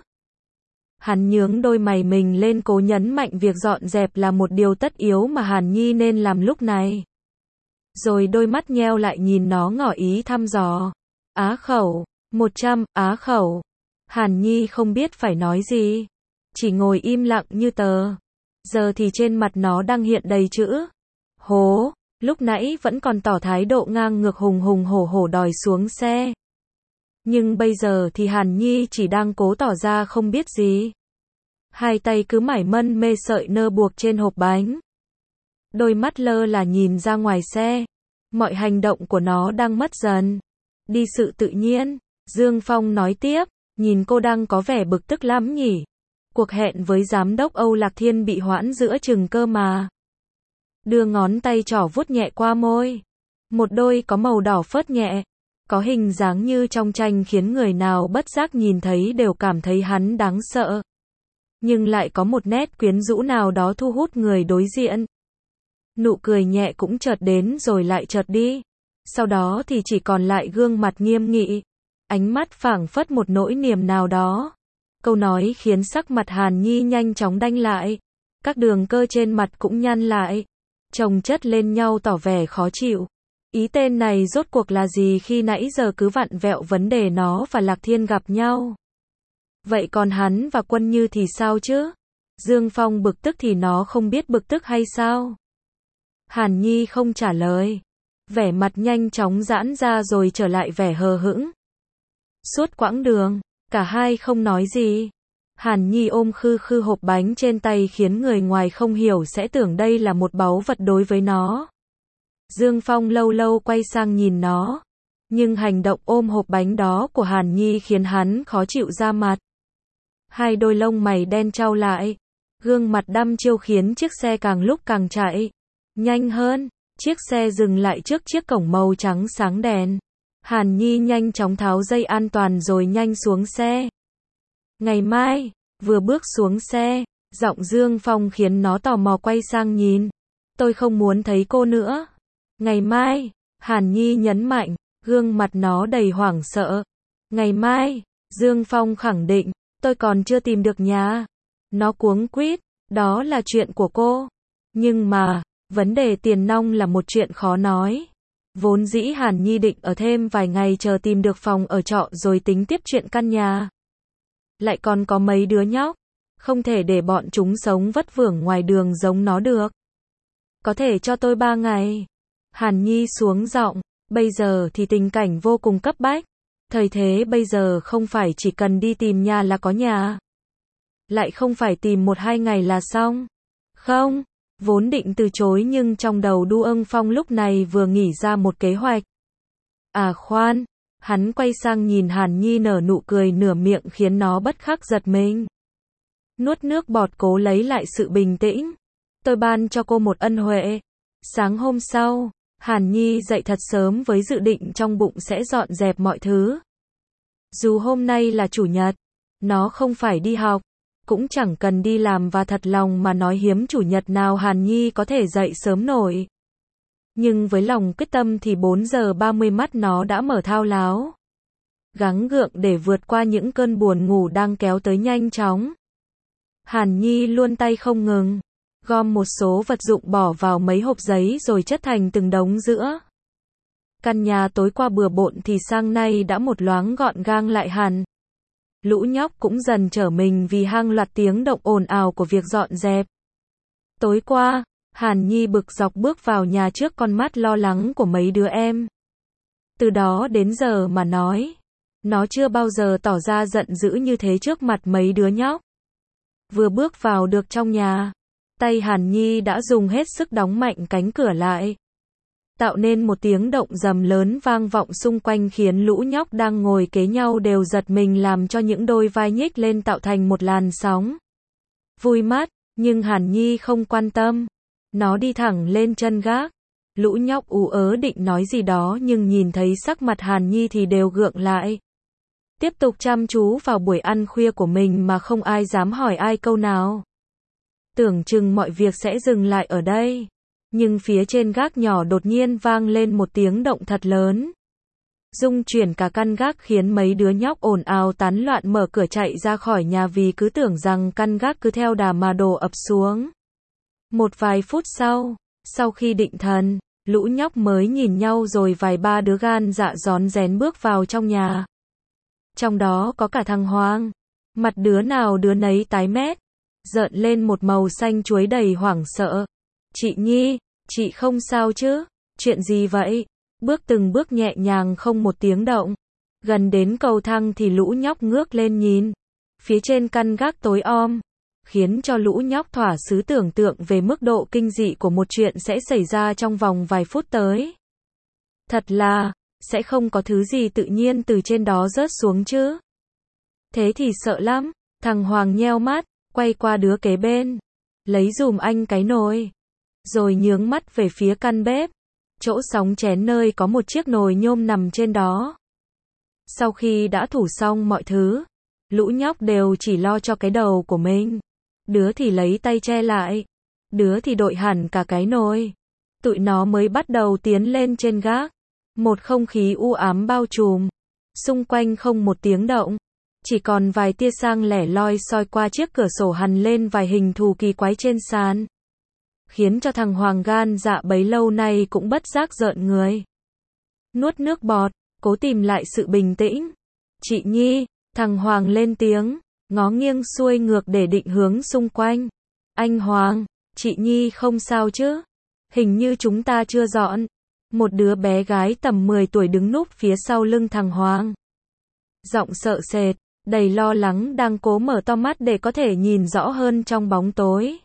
Hắn nhướng đôi mày mình lên cố nhấn mạnh việc dọn dẹp là một điều tất yếu mà Hàn Nhi nên làm lúc này. Rồi đôi mắt nheo lại nhìn nó ngỏ ý thăm dò. Á khẩu, một trăm, á khẩu. Hàn Nhi không biết phải nói gì, chỉ ngồi im lặng như tờ. Giờ thì trên mặt nó đang hiện đầy chữ Hố, lúc nãy vẫn còn tỏ thái độ ngang ngược hùng hùng hổ hổ đòi xuống xe. Nhưng bây giờ thì Hàn Nhi chỉ đang cố tỏ ra không biết gì. Hai tay cứ mải mân mê sợi nơ buộc trên hộp bánh. Đôi mắt lơ là nhìn ra ngoài xe. Mọi hành động của nó đang mất dần đi sự tự nhiên. Dương Phong nói tiếp, nhìn cô đang có vẻ bực tức lắm nhỉ. Cuộc hẹn với giám đốc Âu Lạc Thiên bị hoãn giữa chừng cơ mà. Đưa ngón tay trỏ vuốt nhẹ qua môi. Một đôi có màu đỏ phớt nhẹ. Có hình dáng như trong tranh khiến người nào bất giác nhìn thấy đều cảm thấy hắn đáng sợ. Nhưng lại có một nét quyến rũ nào đó thu hút người đối diện. Nụ cười nhẹ cũng chợt đến rồi lại chợt đi. Sau đó thì chỉ còn lại gương mặt nghiêm nghị. Ánh mắt phảng phất một nỗi niềm nào đó. Câu nói khiến sắc mặt Hàn Nhi nhanh chóng đanh lại. Các đường cơ trên mặt cũng nhăn lại. Chồng chất lên nhau tỏ vẻ khó chịu. Ý tên này rốt cuộc là gì khi nãy giờ cứ vặn vẹo vấn đề nó và Lạc Thiên gặp nhau. Vậy còn hắn và Quân Như thì sao chứ? Dương Phong bực tức thì nó không biết bực tức hay sao? Hàn Nhi không trả lời. Vẻ mặt nhanh chóng giãn ra rồi trở lại vẻ hờ hững. Suốt quãng đường, cả hai không nói gì. Hàn Nhi ôm khư khư hộp bánh trên tay khiến người ngoài không hiểu sẽ tưởng đây là một báu vật đối với nó. Dương Phong lâu lâu quay sang nhìn nó. Nhưng hành động ôm hộp bánh đó của Hàn Nhi khiến hắn khó chịu ra mặt. Hai đôi lông mày đen trao lại. Gương mặt đăm chiêu khiến chiếc xe càng lúc càng chạy nhanh hơn. Chiếc xe dừng lại trước chiếc cổng màu trắng sáng đèn. Hàn Nhi nhanh chóng tháo dây an toàn rồi nhanh xuống xe. Ngày mai, vừa bước xuống xe, giọng Dương Phong khiến nó tò mò quay sang nhìn. Tôi không muốn thấy cô nữa. Ngày mai, Hàn Nhi nhấn mạnh, gương mặt nó đầy hoảng sợ. Ngày mai, Dương Phong khẳng định, tôi còn chưa tìm được nhà. Nó cuống quýt, đó là chuyện của cô. Nhưng mà, vấn đề tiền nong là một chuyện khó nói. Vốn dĩ Hàn Nhi định ở thêm vài ngày chờ tìm được phòng ở trọ rồi tính tiếp chuyện căn nhà. Lại còn có mấy đứa nhóc. Không thể để bọn chúng sống vất vưởng ngoài đường giống nó được. Có thể cho tôi ba ngày. Hàn Nhi xuống giọng. Bây giờ thì tình cảnh vô cùng cấp bách. Thời thế bây giờ không phải chỉ cần đi tìm nhà là có nhà. Lại không phải tìm một hai ngày là xong. Không. Vốn định từ chối nhưng trong đầu Du Ưng Phong lúc này vừa nghĩ ra một kế hoạch. À khoan, hắn quay sang nhìn Hàn Nhi nở nụ cười nửa miệng khiến nó bất khắc giật mình. Nuốt nước bọt cố lấy lại sự bình tĩnh. Tôi ban cho cô một ân huệ. Sáng hôm sau, Hàn Nhi dậy thật sớm với dự định trong bụng sẽ dọn dẹp mọi thứ. Dù hôm nay là chủ nhật, nó không phải đi học. Cũng chẳng cần đi làm và thật lòng mà nói hiếm chủ nhật nào Hàn Nhi có thể dậy sớm nổi. Nhưng với lòng quyết tâm thì bốn giờ ba mươi mắt nó đã mở thao láo. Gắng gượng để vượt qua những cơn buồn ngủ đang kéo tới nhanh chóng. Hàn Nhi luôn tay không ngừng. Gom một số vật dụng bỏ vào mấy hộp giấy rồi chất thành từng đống giữa. Căn nhà tối qua bừa bộn thì sang nay đã một loáng gọn gàng lại hẳn. Lũ nhóc cũng dần trở mình vì hàng loạt tiếng động ồn ào của việc dọn dẹp. Tối qua, Hàn Nhi bực dọc bước vào nhà trước con mắt lo lắng của mấy đứa em. Từ đó đến giờ mà nói, nó chưa bao giờ tỏ ra giận dữ như thế trước mặt mấy đứa nhóc. Vừa bước vào được trong nhà, tay Hàn Nhi đã dùng hết sức đóng mạnh cánh cửa lại. Tạo nên một tiếng động rầm lớn vang vọng xung quanh khiến lũ nhóc đang ngồi kế nhau đều giật mình làm cho những đôi vai nhích lên tạo thành một làn sóng. Vui mắt, nhưng Hàn Nhi không quan tâm. Nó đi thẳng lên chân gác. Lũ nhóc ú ớ định nói gì đó nhưng nhìn thấy sắc mặt Hàn Nhi thì đều gượng lại. Tiếp tục chăm chú vào buổi ăn khuya của mình mà không ai dám hỏi ai câu nào. Tưởng chừng mọi việc sẽ dừng lại ở đây. Nhưng phía trên gác nhỏ đột nhiên vang lên một tiếng động thật lớn. Rung chuyển cả căn gác khiến mấy đứa nhóc ồn ào tán loạn mở cửa chạy ra khỏi nhà vì cứ tưởng rằng căn gác cứ theo đà mà đổ ập xuống. Một vài phút sau, sau khi định thần, lũ nhóc mới nhìn nhau rồi vài ba đứa gan dạ rón rén bước vào trong nhà. Trong đó có cả thằng Hoang. Mặt đứa nào đứa nấy tái mét, rợn lên một màu xanh chuối đầy hoảng sợ. Chị Nhi, Chị không sao chứ? Chuyện gì vậy? Bước từng bước nhẹ nhàng không một tiếng động. Gần đến cầu thang thì lũ nhóc ngước lên nhìn. Phía trên căn gác tối om, khiến cho lũ nhóc thỏa xứ tưởng tượng về mức độ kinh dị của một chuyện sẽ xảy ra trong vòng vài phút tới. Thật là, sẽ không có thứ gì tự nhiên từ trên đó rớt xuống chứ. Thế thì sợ lắm. Thằng Hoàng nheo mắt, quay qua đứa kế bên. Lấy giùm anh cái nồi. Rồi nhướng mắt về phía căn bếp. Chỗ sóng chén nơi có một chiếc nồi nhôm nằm trên đó. Sau khi đã thủ xong mọi thứ, lũ nhóc đều chỉ lo cho cái đầu của mình. Đứa thì lấy tay che lại, đứa thì đội hẳn cả cái nồi. Tụi nó mới bắt đầu tiến lên trên gác. Một không khí u ám bao trùm. Xung quanh không một tiếng động. Chỉ còn vài tia sáng lẻ loi soi qua chiếc cửa sổ hằn lên vài hình thù kỳ quái trên sàn. Khiến cho thằng Hoàng gan dạ bấy lâu nay cũng bất giác rợn người. Nuốt nước bọt, cố tìm lại sự bình tĩnh. Chị Nhi, thằng Hoàng lên tiếng, ngó nghiêng xuôi ngược để định hướng xung quanh. Anh Hoàng, chị Nhi không sao chứ? Hình như chúng ta chưa dọn. Một đứa bé gái tầm mười tuổi đứng núp phía sau lưng thằng Hoàng. Giọng sợ sệt, đầy lo lắng đang cố mở to mắt để có thể nhìn rõ hơn trong bóng tối.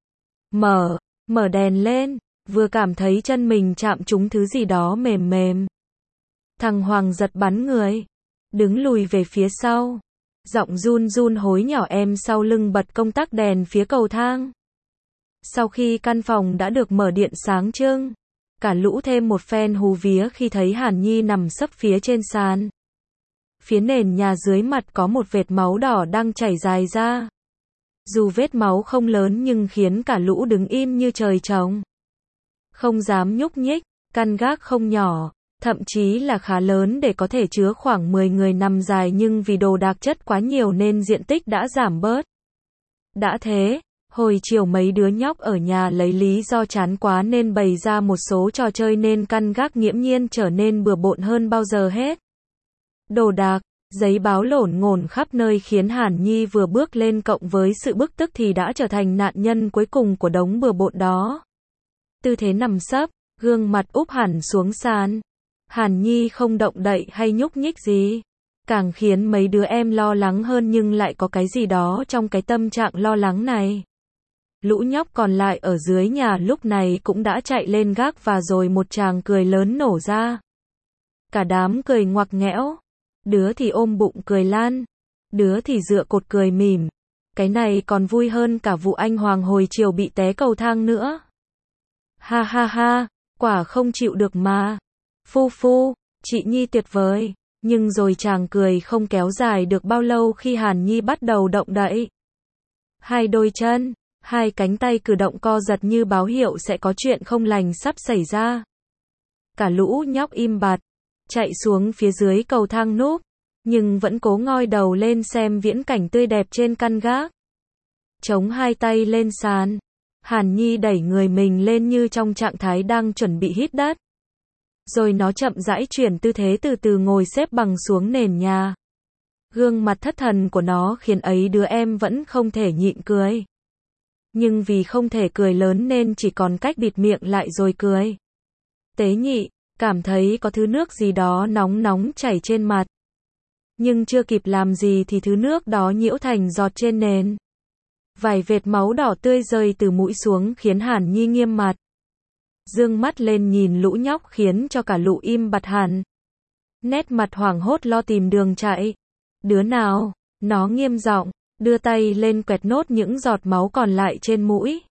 Mở, mở đèn lên, vừa cảm thấy chân mình chạm trúng thứ gì đó mềm mềm. Thằng Hoàng giật bắn người, đứng lùi về phía sau. Giọng run run hối nhỏ em sau lưng bật công tắc đèn phía cầu thang. Sau khi căn phòng đã được mở điện sáng trưng, cả lũ thêm một phen hú vía khi thấy Hàn Nhi nằm sấp phía trên sàn. Phía nền nhà dưới mặt có một vệt máu đỏ đang chảy dài ra. Dù vết máu không lớn nhưng khiến cả lũ đứng im như trời trồng. Không dám nhúc nhích, căn gác không nhỏ, thậm chí là khá lớn để có thể chứa khoảng mười người nằm dài nhưng vì đồ đạc chất quá nhiều nên diện tích đã giảm bớt. Đã thế, hồi chiều mấy đứa nhóc ở nhà lấy lý do chán quá nên bày ra một số trò chơi nên căn gác nghiễm nhiên trở nên bừa bộn hơn bao giờ hết. Đồ đạc, giấy báo lổn ngổn khắp nơi khiến Hàn Nhi vừa bước lên cộng với sự bức tức thì đã trở thành nạn nhân cuối cùng của đống bừa bộn đó. Tư thế nằm sấp, gương mặt úp hẳn xuống sàn. Hàn Nhi không động đậy hay nhúc nhích gì. Càng khiến mấy đứa em lo lắng hơn nhưng lại có cái gì đó trong cái tâm trạng lo lắng này. Lũ nhóc còn lại ở dưới nhà lúc này cũng đã chạy lên gác và rồi một tràng cười lớn nổ ra. Cả đám cười ngoặc nghẽo. Đứa thì ôm bụng cười lan. Đứa thì dựa cột cười mỉm. Cái này còn vui hơn cả vụ anh Hoàng hồi chiều bị té cầu thang nữa. Ha ha ha, quả không chịu được mà. Phu phu, chị Nhi tuyệt vời. Nhưng rồi chàng cười không kéo dài được bao lâu khi Hàn Nhi bắt đầu động đậy. Hai đôi chân, hai cánh tay cử động co giật như báo hiệu sẽ có chuyện không lành sắp xảy ra. Cả lũ nhóc im bặt, chạy xuống phía dưới cầu thang núp, nhưng vẫn cố ngoi đầu lên xem viễn cảnh tươi đẹp trên căn gác. Chống hai tay lên sàn, Hàn Nhi đẩy người mình lên như trong trạng thái đang chuẩn bị hít đất. Rồi nó chậm rãi chuyển tư thế từ từ ngồi xếp bằng xuống nền nhà. Gương mặt thất thần của nó khiến ấy đứa em vẫn không thể nhịn cười. Nhưng vì không thể cười lớn nên chỉ còn cách bịt miệng lại rồi cười. Tế nhị, cảm thấy có thứ nước gì đó nóng nóng chảy trên mặt. Nhưng chưa kịp làm gì thì thứ nước đó nhiễu thành giọt trên nền. Vài vệt máu đỏ tươi rơi từ mũi xuống khiến Hàn Nhi nghiêm mặt. Dương mắt lên nhìn lũ nhóc khiến cho cả lũ im bặt hẳn. Nét mặt hoảng hốt lo tìm đường chạy. Đứa nào? Nó nghiêm giọng, đưa tay lên quẹt nốt những giọt máu còn lại trên mũi.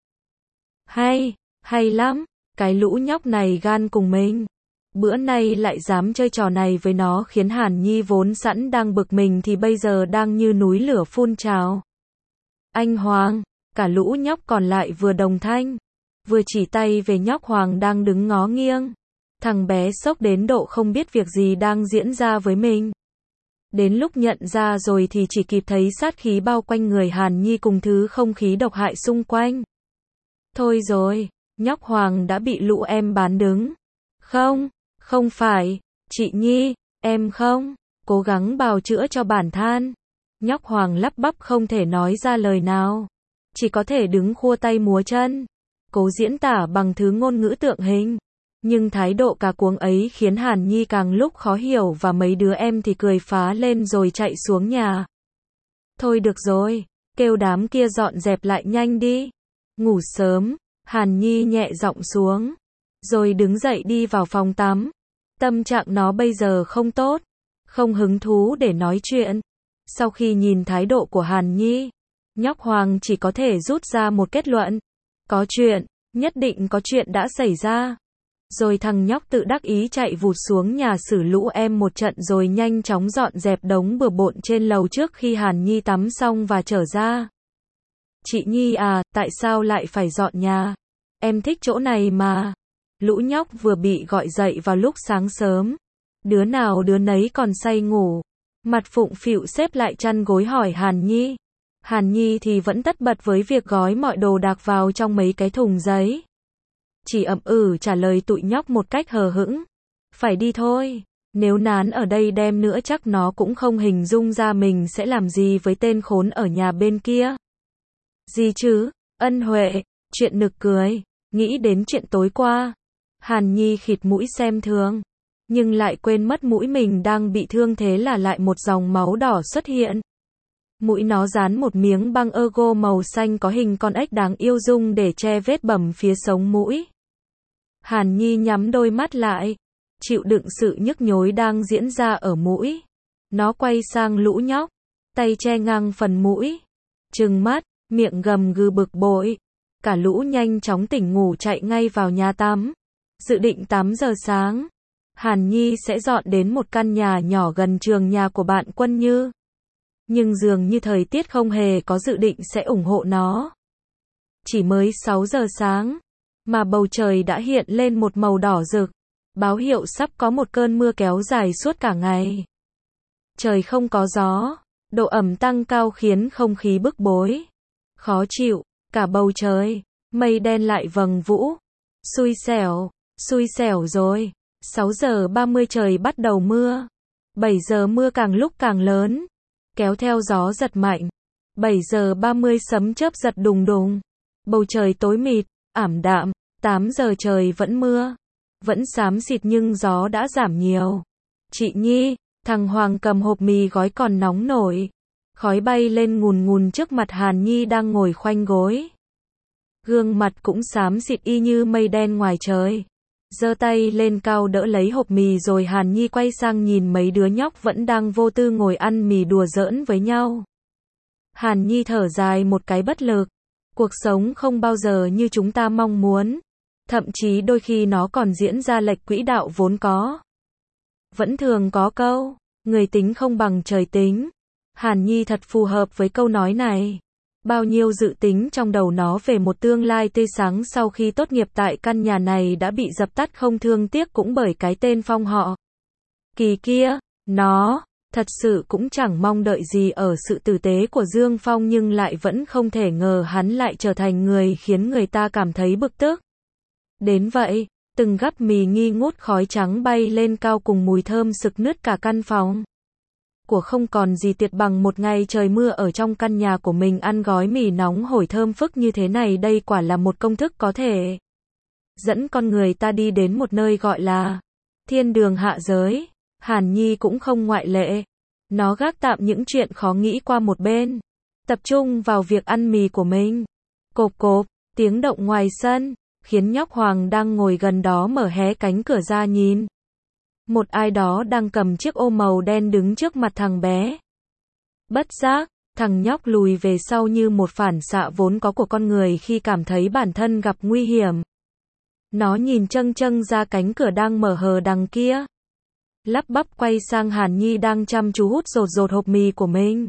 Hay, hay lắm, cái lũ nhóc này gan cùng mình. Bữa nay lại dám chơi trò này với nó khiến Hàn Nhi vốn sẵn đang bực mình thì bây giờ đang như núi lửa phun trào. Anh Hoàng, cả lũ nhóc còn lại vừa đồng thanh, vừa chỉ tay về nhóc Hoàng đang đứng ngó nghiêng. Thằng bé sốc đến độ không biết việc gì đang diễn ra với mình. Đến lúc nhận ra rồi thì chỉ kịp thấy sát khí bao quanh người Hàn Nhi cùng thứ không khí độc hại xung quanh. Thôi rồi, nhóc Hoàng đã bị lũ em bán đứng. Không, không phải, chị Nhi, em không, cố gắng bào chữa cho bản than. Nhóc Hoàng lắp bắp không thể nói ra lời nào. Chỉ có thể đứng khua tay múa chân. cố diễn tả bằng thứ ngôn ngữ tượng hình. Nhưng thái độ cà cuống ấy khiến Hàn Nhi càng lúc khó hiểu và mấy đứa em thì cười phá lên rồi chạy xuống nhà. Thôi được rồi, kêu đám kia dọn dẹp lại nhanh đi. Ngủ sớm, Hàn Nhi nhẹ giọng xuống, rồi đứng dậy đi vào phòng tắm. Tâm trạng nó bây giờ không tốt, không hứng thú để nói chuyện. Sau khi nhìn thái độ của Hàn Nhi, nhóc Hoàng chỉ có thể rút ra một kết luận. Có chuyện, nhất định có chuyện đã xảy ra. Rồi thằng nhóc tự đắc ý chạy vụt xuống nhà xử lũ em một trận rồi nhanh chóng dọn dẹp đống bừa bộn trên lầu trước khi Hàn Nhi tắm xong và trở ra. Chị Nhi à, tại sao lại phải dọn nhà? Em thích chỗ này mà. Lũ nhóc vừa bị gọi dậy vào lúc sáng sớm. Đứa nào đứa nấy còn say ngủ. Mặt phụng phịu xếp lại chăn gối hỏi Hàn Nhi. Hàn Nhi thì vẫn tất bật với việc gói mọi đồ đạc vào trong mấy cái thùng giấy. Chỉ ậm ừ trả lời tụi nhóc một cách hờ hững. Phải đi thôi. Nếu nán ở đây đêm nữa chắc nó cũng không hình dung ra mình sẽ làm gì với tên khốn ở nhà bên kia. Gì chứ? Ân Huệ. Chuyện nực cười. Nghĩ đến chuyện tối qua. Hàn Nhi khịt mũi xem thường. Nhưng lại quên mất mũi mình đang bị thương, thế là lại một dòng máu đỏ xuất hiện. Mũi nó dán một miếng băng ergo màu xanh có hình con ếch đáng yêu dùng để che vết bầm phía sống mũi. Hàn Nhi nhắm đôi mắt lại, chịu đựng sự nhức nhối đang diễn ra ở mũi. Nó quay sang lũ nhóc, tay che ngang phần mũi, trừng mắt, miệng gầm gừ bực bội. Cả lũ nhanh chóng tỉnh ngủ chạy ngay vào nhà tắm. Dự định tám giờ sáng, Hàn Nhi sẽ dọn đến một căn nhà nhỏ gần trường nhà của bạn Quân Như. Nhưng dường như thời tiết không hề có dự định sẽ ủng hộ nó. Chỉ mới sáu giờ sáng, mà bầu trời đã hiện lên một màu đỏ rực, báo hiệu sắp có một cơn mưa kéo dài suốt cả ngày. Trời không có gió, độ ẩm tăng cao khiến không khí bức bối, khó chịu, cả bầu trời, mây đen lại vầng vũ. Xui xẻo, xui xẻo rồi. sáu giờ ba mươi trời bắt đầu mưa. bảy giờ mưa càng lúc càng lớn, kéo theo gió giật mạnh. bảy giờ ba mươi sấm chớp giật đùng đùng. Bầu trời tối mịt, ảm đạm. tám giờ trời vẫn mưa, vẫn xám xịt nhưng gió đã giảm nhiều. Chị Nhi, thằng Hoàng cầm hộp mì gói còn nóng nổi. Khói bay lên ngùn ngùn trước mặt Hàn Nhi đang ngồi khoanh gối. Gương mặt cũng xám xịt y như mây đen ngoài trời. Giơ tay lên cao đỡ lấy hộp mì rồi Hàn Nhi quay sang nhìn mấy đứa nhóc vẫn đang vô tư ngồi ăn mì đùa giỡn với nhau. Hàn Nhi thở dài một cái bất lực. Cuộc sống không bao giờ như chúng ta mong muốn. Thậm chí đôi khi nó còn diễn ra lệch quỹ đạo vốn có. Vẫn thường có câu, người tính không bằng trời tính. Hàn Nhi thật phù hợp với câu nói này. Bao nhiêu dự tính trong đầu nó về một tương lai tươi sáng sau khi tốt nghiệp tại căn nhà này đã bị dập tắt không thương tiếc cũng bởi cái tên Phong họ. Kỳ kia, nó thật sự cũng chẳng mong đợi gì ở sự tử tế của Dương Phong nhưng lại vẫn không thể ngờ hắn lại trở thành người khiến người ta cảm thấy bực tức. Đến vậy, từng gắp mì nghi ngút khói trắng bay lên cao cùng mùi thơm sực nứt cả căn phòng. Của không còn gì tuyệt bằng một ngày trời mưa ở trong căn nhà của mình ăn gói mì nóng hổi thơm phức như thế này, đây quả là một công thức có thể dẫn con người ta đi đến một nơi gọi là thiên đường hạ giới. Hàn Nhi cũng không ngoại lệ. Nó gác tạm những chuyện khó nghĩ qua một bên, tập trung vào việc ăn mì của mình. Cộp cộp, tiếng động ngoài sân khiến nhóc Hoàng đang ngồi gần đó mở hé cánh cửa ra nhìn. Một ai đó đang cầm chiếc ô màu đen đứng trước mặt thằng bé. Bất giác, thằng nhóc lùi về sau như một phản xạ vốn có của con người khi cảm thấy bản thân gặp nguy hiểm. Nó nhìn châng châng ra cánh cửa đang mở hờ đằng kia. Lắp bắp quay sang Hàn Nhi đang chăm chú hút rột rột hộp mì của mình.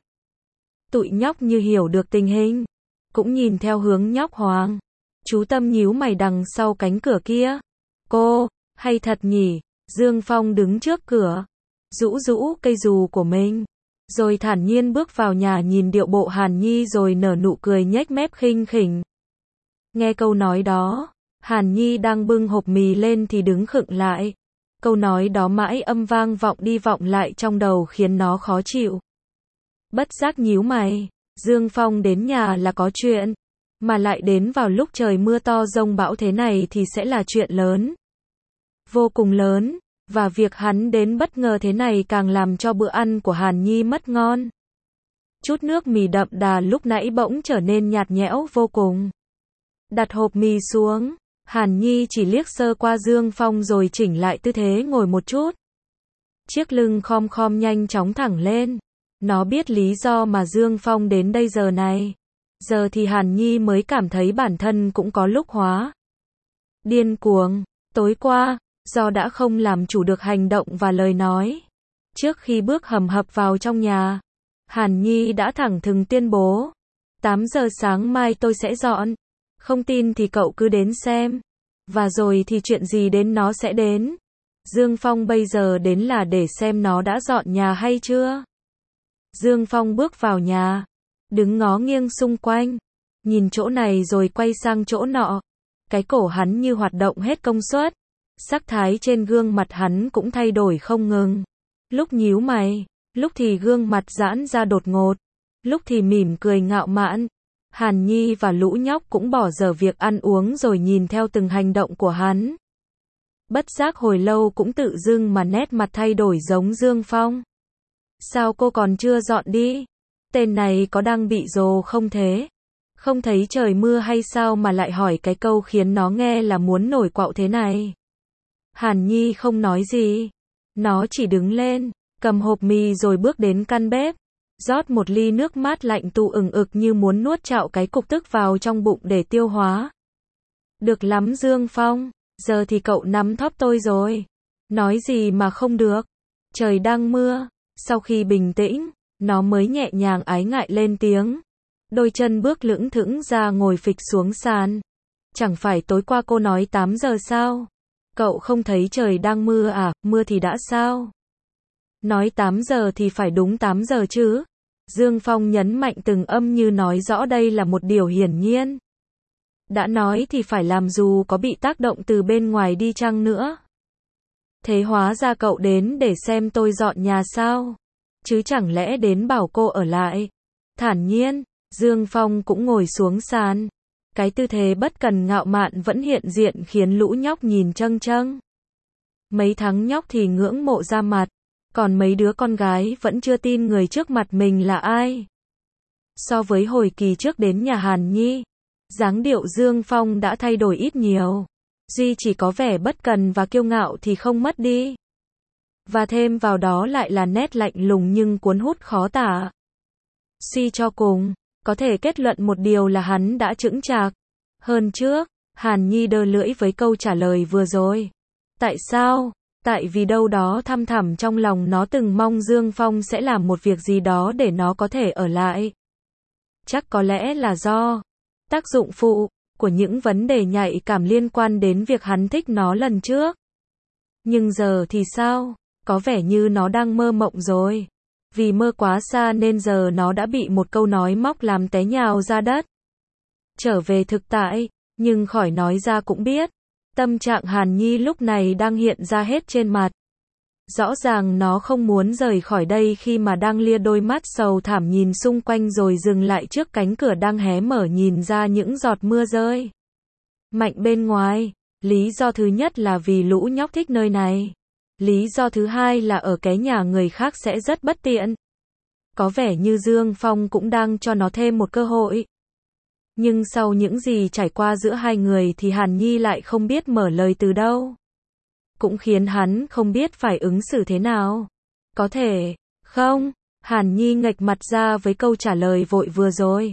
Tụi nhóc như hiểu được tình hình, cũng nhìn theo hướng nhóc Hoàng. Chú Tâm nhíu mày đằng sau cánh cửa kia. Cô, hay thật nhỉ? Dương Phong đứng trước cửa, rũ rũ cây dù của mình, rồi thản nhiên bước vào nhà nhìn điệu bộ Hàn Nhi rồi nở nụ cười nhếch mép khinh khỉnh. Nghe câu nói đó, Hàn Nhi đang bưng hộp mì lên thì đứng khựng lại. Câu nói đó mãi âm vang vọng đi vọng lại trong đầu khiến nó khó chịu. Bất giác nhíu mày, Dương Phong đến nhà là có chuyện. Mà lại đến vào lúc trời mưa to giông bão thế này thì sẽ là chuyện lớn. Vô cùng lớn, và việc hắn đến bất ngờ thế này càng làm cho bữa ăn của Hàn Nhi mất ngon. Chút nước mì đậm đà lúc nãy bỗng trở nên nhạt nhẽo vô cùng. Đặt hộp mì xuống, Hàn Nhi chỉ liếc sơ qua Dương Phong rồi chỉnh lại tư thế ngồi một chút. Chiếc lưng khom khom nhanh chóng thẳng lên. Nó biết lý do mà Dương Phong đến đây giờ này. Giờ thì Hàn Nhi mới cảm thấy bản thân cũng có lúc hóa điên cuồng. Tối qua, do đã không làm chủ được hành động và lời nói. Trước khi bước hầm hập vào trong nhà, Hàn Nhi đã thẳng thừng tuyên bố. tám giờ sáng mai tôi sẽ dọn. Không tin thì cậu cứ đến xem. Và rồi thì chuyện gì đến nó sẽ đến. Dương Phong bây giờ đến là để xem nó đã dọn nhà hay chưa. Dương Phong bước vào nhà, đứng ngó nghiêng xung quanh, nhìn chỗ này rồi quay sang chỗ nọ. Cái cổ hắn như hoạt động hết công suất. Sắc thái trên gương mặt hắn cũng thay đổi không ngừng. Lúc nhíu mày, lúc thì gương mặt giãn ra đột ngột, lúc thì mỉm cười ngạo mạn. Hàn Nhi và lũ nhóc cũng bỏ dở việc ăn uống rồi nhìn theo từng hành động của hắn. Bất giác hồi lâu cũng tự dưng mà nét mặt thay đổi giống Dương Phong. Sao cô còn chưa dọn đi? Tên này có đang bị rồ không thế? Không thấy trời mưa hay sao mà lại hỏi cái câu khiến nó nghe là muốn nổi quạo thế này? Hàn Nhi không nói gì. Nó chỉ đứng lên, cầm hộp mì rồi bước đến căn bếp. Rót một ly nước mát lạnh tù ừng ực như muốn nuốt trạo cái cục tức vào trong bụng để tiêu hóa. Được lắm Dương Phong, giờ thì cậu nắm thóp tôi rồi. Nói gì mà không được. Trời đang mưa. Sau khi bình tĩnh, nó mới nhẹ nhàng ái ngại lên tiếng. Đôi chân bước lững thững ra ngồi phịch xuống sàn. Chẳng phải tối qua cô nói tám giờ sao? Cậu không thấy trời đang mưa à, mưa thì đã sao? Nói tám giờ thì phải đúng tám giờ chứ. Dương Phong nhấn mạnh từng âm như nói rõ đây là một điều hiển nhiên. Đã nói thì phải làm dù có bị tác động từ bên ngoài đi chăng nữa. Thế hóa ra cậu đến để xem tôi dọn nhà sao? Chứ chẳng lẽ đến bảo cô ở lại? Thản nhiên, Dương Phong cũng ngồi xuống sàn. Cái tư thế bất cần ngạo mạn vẫn hiện diện khiến lũ nhóc nhìn châng châng. Mấy thằng nhóc thì ngưỡng mộ ra mặt. Còn mấy đứa con gái vẫn chưa tin người trước mặt mình là ai. So với hồi kỳ trước đến nhà Hàn Nhi, dáng điệu Dương Phong đã thay đổi ít nhiều. Duy chỉ có vẻ bất cần và kiêu ngạo thì không mất đi. Và thêm vào đó lại là nét lạnh lùng nhưng cuốn hút khó tả. Suy cho cùng, có thể kết luận một điều là hắn đã chững chạc hơn trước. Hàn Nhi đơ lưỡi với câu trả lời vừa rồi. Tại sao? Tại vì đâu đó thăm thẳm trong lòng nó từng mong Dương Phong sẽ làm một việc gì đó để nó có thể ở lại. Chắc có lẽ là do tác dụng phụ của những vấn đề nhạy cảm liên quan đến việc hắn thích nó lần trước. Nhưng giờ thì sao? Có vẻ như nó đang mơ mộng rồi. Vì mơ quá xa nên giờ nó đã bị một câu nói móc làm té nhào ra đất. Trở về thực tại, nhưng khỏi nói ra cũng biết. Tâm trạng Hàn Nhi lúc này đang hiện ra hết trên mặt. Rõ ràng nó không muốn rời khỏi đây khi mà đang lia đôi mắt sầu thảm nhìn xung quanh rồi dừng lại trước cánh cửa đang hé mở nhìn ra những giọt mưa rơi mạnh bên ngoài. Lý do thứ nhất là vì lũ nhóc thích nơi này. Lý do thứ hai là ở cái nhà người khác sẽ rất bất tiện. Có vẻ như Dương Phong cũng đang cho nó thêm một cơ hội. Nhưng sau những gì trải qua giữa hai người thì Hàn Nhi lại không biết mở lời từ đâu. Cũng khiến hắn không biết phải ứng xử thế nào. Có thể, không, Hàn Nhi nghệch mặt ra với câu trả lời vội vừa rồi.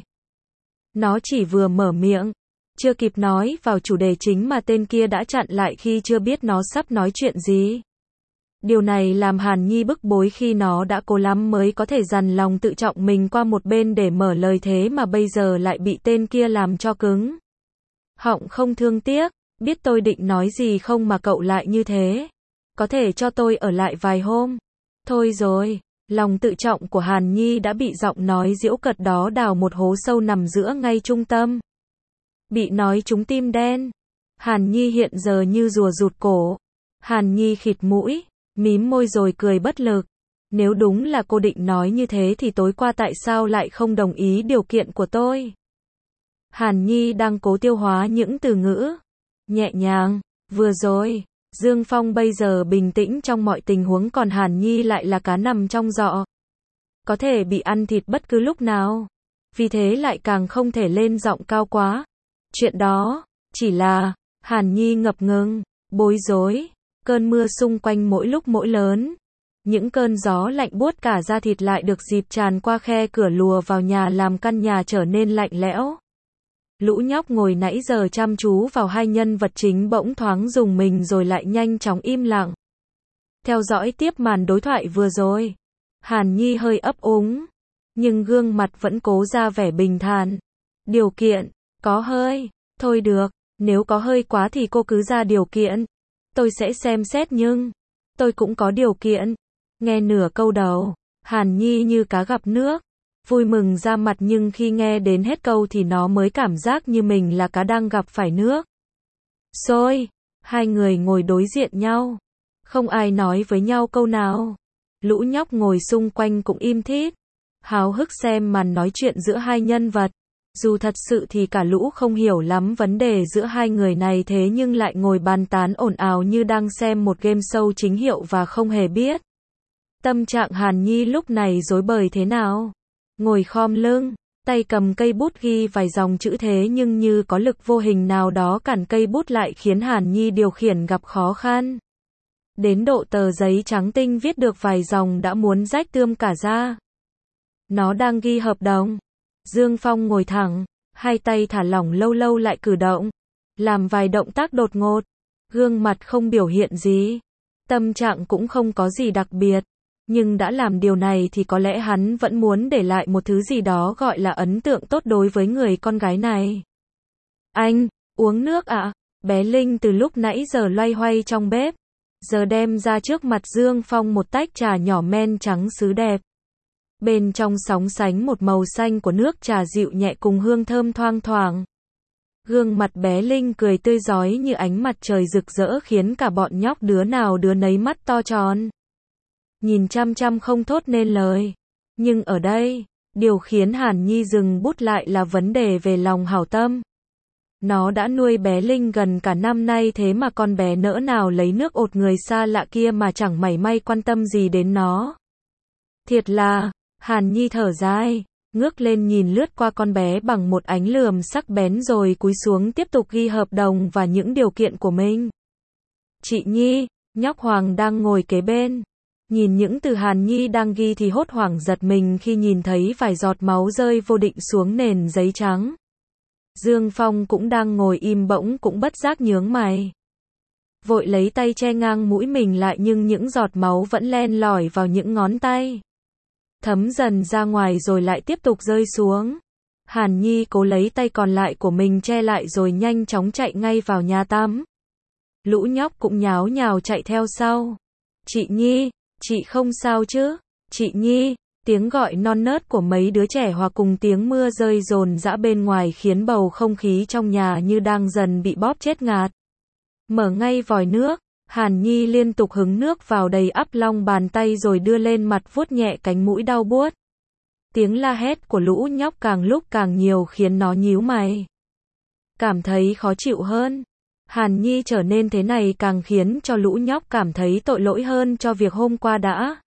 Nó chỉ vừa mở miệng, chưa kịp nói vào chủ đề chính mà tên kia đã chặn lại khi chưa biết nó sắp nói chuyện gì. Điều này làm Hàn Nhi bức bối khi nó đã cố lắm mới có thể dằn lòng tự trọng mình qua một bên để mở lời thế mà bây giờ lại bị tên kia làm cho cứng họng không thương tiếc. Biết tôi định nói gì không mà cậu lại như thế? Có thể cho tôi ở lại vài hôm? Thôi rồi, lòng tự trọng của Hàn Nhi đã bị giọng nói giễu cợt đó đào một hố sâu nằm giữa ngay trung tâm. Bị nói trúng tim đen. Hàn Nhi hiện giờ như rùa rụt cổ. Hàn Nhi khịt mũi, mím môi rồi cười bất lực. Nếu đúng là cô định nói như thế thì tối qua tại sao lại không đồng ý điều kiện của tôi? Hàn Nhi đang cố tiêu hóa những từ ngữ. Nhẹ nhàng, vừa rồi, Dương Phong bây giờ bình tĩnh trong mọi tình huống, còn Hàn Nhi lại là cá nằm trong giọ. Có thể bị ăn thịt bất cứ lúc nào. Vì thế lại càng không thể lên giọng cao quá. Chuyện đó, chỉ là, Hàn Nhi ngập ngừng, bối rối. Cơn mưa xung quanh mỗi lúc mỗi lớn. Những cơn gió lạnh buốt cả da thịt lại được dịp tràn qua khe cửa lùa vào nhà, làm căn nhà trở nên lạnh lẽo. Lũ nhóc ngồi nãy giờ chăm chú vào hai nhân vật chính bỗng thoáng rùng mình rồi lại nhanh chóng im lặng. Theo dõi tiếp màn đối thoại vừa rồi. Hàn Nhi hơi ấp úng, nhưng gương mặt vẫn cố ra vẻ bình thản. Điều kiện, có hơi, thôi được, nếu có hơi quá thì cô cứ ra điều kiện. Tôi sẽ xem xét nhưng, tôi cũng có điều kiện. Nghe nửa câu đầu, Hàn Nhi như cá gặp nước, vui mừng ra mặt, nhưng khi nghe đến hết câu thì nó mới cảm giác như mình là cá đang gặp phải nước sôi. Hai người ngồi đối diện nhau, không ai nói với nhau câu nào. Lũ nhóc ngồi xung quanh cũng im thít, háo hức xem màn nói chuyện giữa hai nhân vật. Dù thật sự thì cả lũ không hiểu lắm vấn đề giữa hai người này, thế nhưng lại ngồi bàn tán ồn ào như đang xem một game show chính hiệu và không hề biết tâm trạng Hàn Nhi lúc này rối bời thế nào. Ngồi khom lưng, tay cầm cây bút ghi vài dòng chữ, thế nhưng như có lực vô hình nào đó cản cây bút lại, khiến Hàn Nhi điều khiển gặp khó khăn. Đến độ tờ giấy trắng tinh viết được vài dòng đã muốn rách tươm cả ra. Nó đang ghi hợp đồng. Dương Phong ngồi thẳng, hai tay thả lỏng, lâu lâu lại cử động, làm vài động tác đột ngột. Gương mặt không biểu hiện gì, tâm trạng cũng không có gì đặc biệt. Nhưng đã làm điều này thì có lẽ hắn vẫn muốn để lại một thứ gì đó gọi là ấn tượng tốt đối với người con gái này. Anh, uống nước ạ? À? Bé Linh từ lúc nãy giờ loay hoay trong bếp, giờ đem ra trước mặt Dương Phong một tách trà nhỏ men trắng sứ đẹp. Bên trong sóng sánh một màu xanh của nước trà dịu nhẹ cùng hương thơm thoang thoảng. Gương mặt bé Linh cười tươi rói như ánh mặt trời rực rỡ, khiến cả bọn nhóc đứa nào đứa nấy mắt to tròn. Nhìn chăm chăm không thốt nên lời. Nhưng ở đây, điều khiến Hàn Nhi dừng bút lại là vấn đề về lòng hảo tâm. Nó đã nuôi bé Linh gần cả năm nay, thế mà con bé nỡ nào lấy nước ột người xa lạ kia mà chẳng mảy may quan tâm gì đến nó. Thiệt là, Hàn Nhi thở dài, ngước lên nhìn lướt qua con bé bằng một ánh lườm sắc bén rồi cúi xuống tiếp tục ghi hợp đồng và những điều kiện của mình. Chị Nhi, nhóc Hoàng đang ngồi kế bên, nhìn những từ Hàn Nhi đang ghi thì hốt hoảng giật mình khi nhìn thấy vài giọt máu rơi vô định xuống nền giấy trắng. Dương Phong cũng đang ngồi im bỗng cũng bất giác nhướng mày. Vội lấy tay che ngang mũi mình lại, nhưng những giọt máu vẫn len lỏi vào những ngón tay, thấm dần ra ngoài rồi lại tiếp tục rơi xuống. Hàn Nhi cố lấy tay còn lại của mình che lại rồi nhanh chóng chạy ngay vào nhà tắm. Lũ nhóc cũng nháo nhào chạy theo sau. Chị Nhi, chị không sao chứ? Chị Nhi, tiếng gọi non nớt của mấy đứa trẻ hòa cùng tiếng mưa rơi dồn dã bên ngoài khiến bầu không khí trong nhà như đang dần bị bóp chết ngạt. Mở ngay vòi nước, Hàn Nhi liên tục hứng nước vào đầy ắp long bàn tay rồi đưa lên mặt vuốt nhẹ cánh mũi đau buốt. Tiếng la hét của lũ nhóc càng lúc càng nhiều khiến nó nhíu mày, cảm thấy khó chịu hơn. Hàn Nhi trở nên thế này càng khiến cho lũ nhóc cảm thấy tội lỗi hơn cho việc hôm qua đã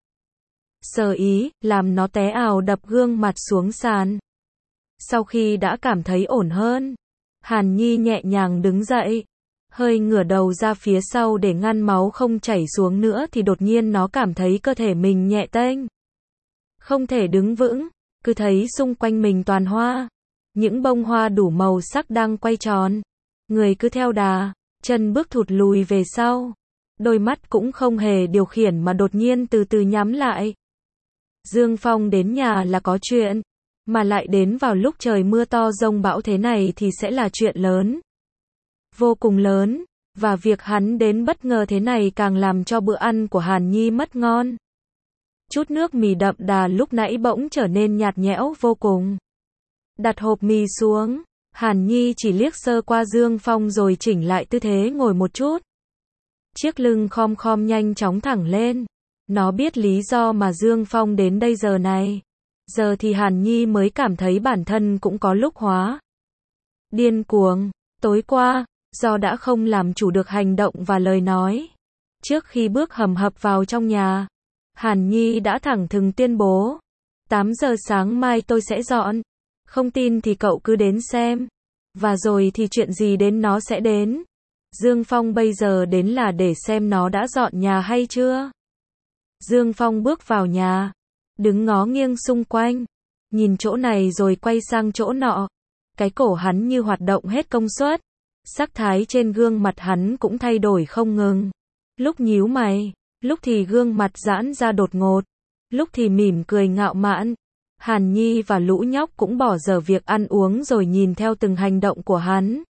sơ ý, làm nó té ào đập gương mặt xuống sàn. Sau khi đã cảm thấy ổn hơn, Hàn Nhi nhẹ nhàng đứng dậy, hơi ngửa đầu ra phía sau để ngăn máu không chảy xuống nữa thì đột nhiên nó cảm thấy cơ thể mình nhẹ tênh, không thể đứng vững, cứ thấy xung quanh mình toàn hoa. Những bông hoa đủ màu sắc đang quay tròn. Người cứ theo đà, chân bước thụt lùi về sau. Đôi mắt cũng không hề điều khiển mà đột nhiên từ từ nhắm lại. Dương Phong đến nhà là có chuyện, mà lại đến vào lúc trời mưa to giông bão thế này thì sẽ là chuyện lớn. Vô cùng lớn, và việc hắn đến bất ngờ thế này càng làm cho bữa ăn của Hàn Nhi mất ngon. Chút nước mì đậm đà lúc nãy bỗng trở nên nhạt nhẽo vô cùng. Đặt hộp mì xuống, Hàn Nhi chỉ liếc sơ qua Dương Phong rồi chỉnh lại tư thế ngồi một chút. Chiếc lưng khom khom nhanh chóng thẳng lên. Nó biết lý do mà Dương Phong đến đây giờ này. Giờ thì Hàn Nhi mới cảm thấy bản thân cũng có lúc hóa Điên cuồng. Tối qua, do đã không làm chủ được hành động và lời nói. Trước khi bước hầm hập vào trong nhà, Hàn Nhi đã thẳng thừng tuyên bố. tám giờ sáng mai tôi sẽ dọn. Không tin thì cậu cứ đến xem. Và rồi thì chuyện gì đến nó sẽ đến. Dương Phong bây giờ đến là để xem nó đã dọn nhà hay chưa. Dương Phong bước vào nhà, đứng ngó nghiêng xung quanh, nhìn chỗ này rồi quay sang chỗ nọ. Cái cổ hắn như hoạt động hết công suất. Sắc thái trên gương mặt hắn cũng thay đổi không ngừng. Lúc nhíu mày, lúc thì gương mặt giãn ra đột ngột, lúc thì mỉm cười ngạo mạn. Hàn Nhi và lũ nhóc cũng bỏ dở việc ăn uống rồi nhìn theo từng hành động của hắn.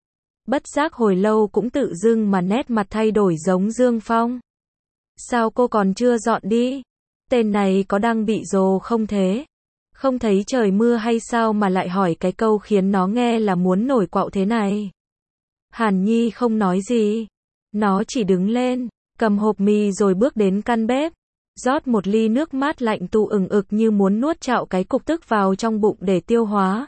Bất giác hồi lâu cũng tự dưng mà nét mặt thay đổi giống Dương Phong. Sao cô còn chưa dọn đi? Tên này có đang bị rồ không thế? Không thấy trời mưa hay sao mà lại hỏi cái câu khiến nó nghe là muốn nổi quạo thế này? Hàn Nhi không nói gì. Nó chỉ đứng lên, cầm hộp mì rồi bước đến căn bếp. Rót một ly nước mát lạnh tu ừng ực như muốn nuốt trạo cái cục tức vào trong bụng để tiêu hóa.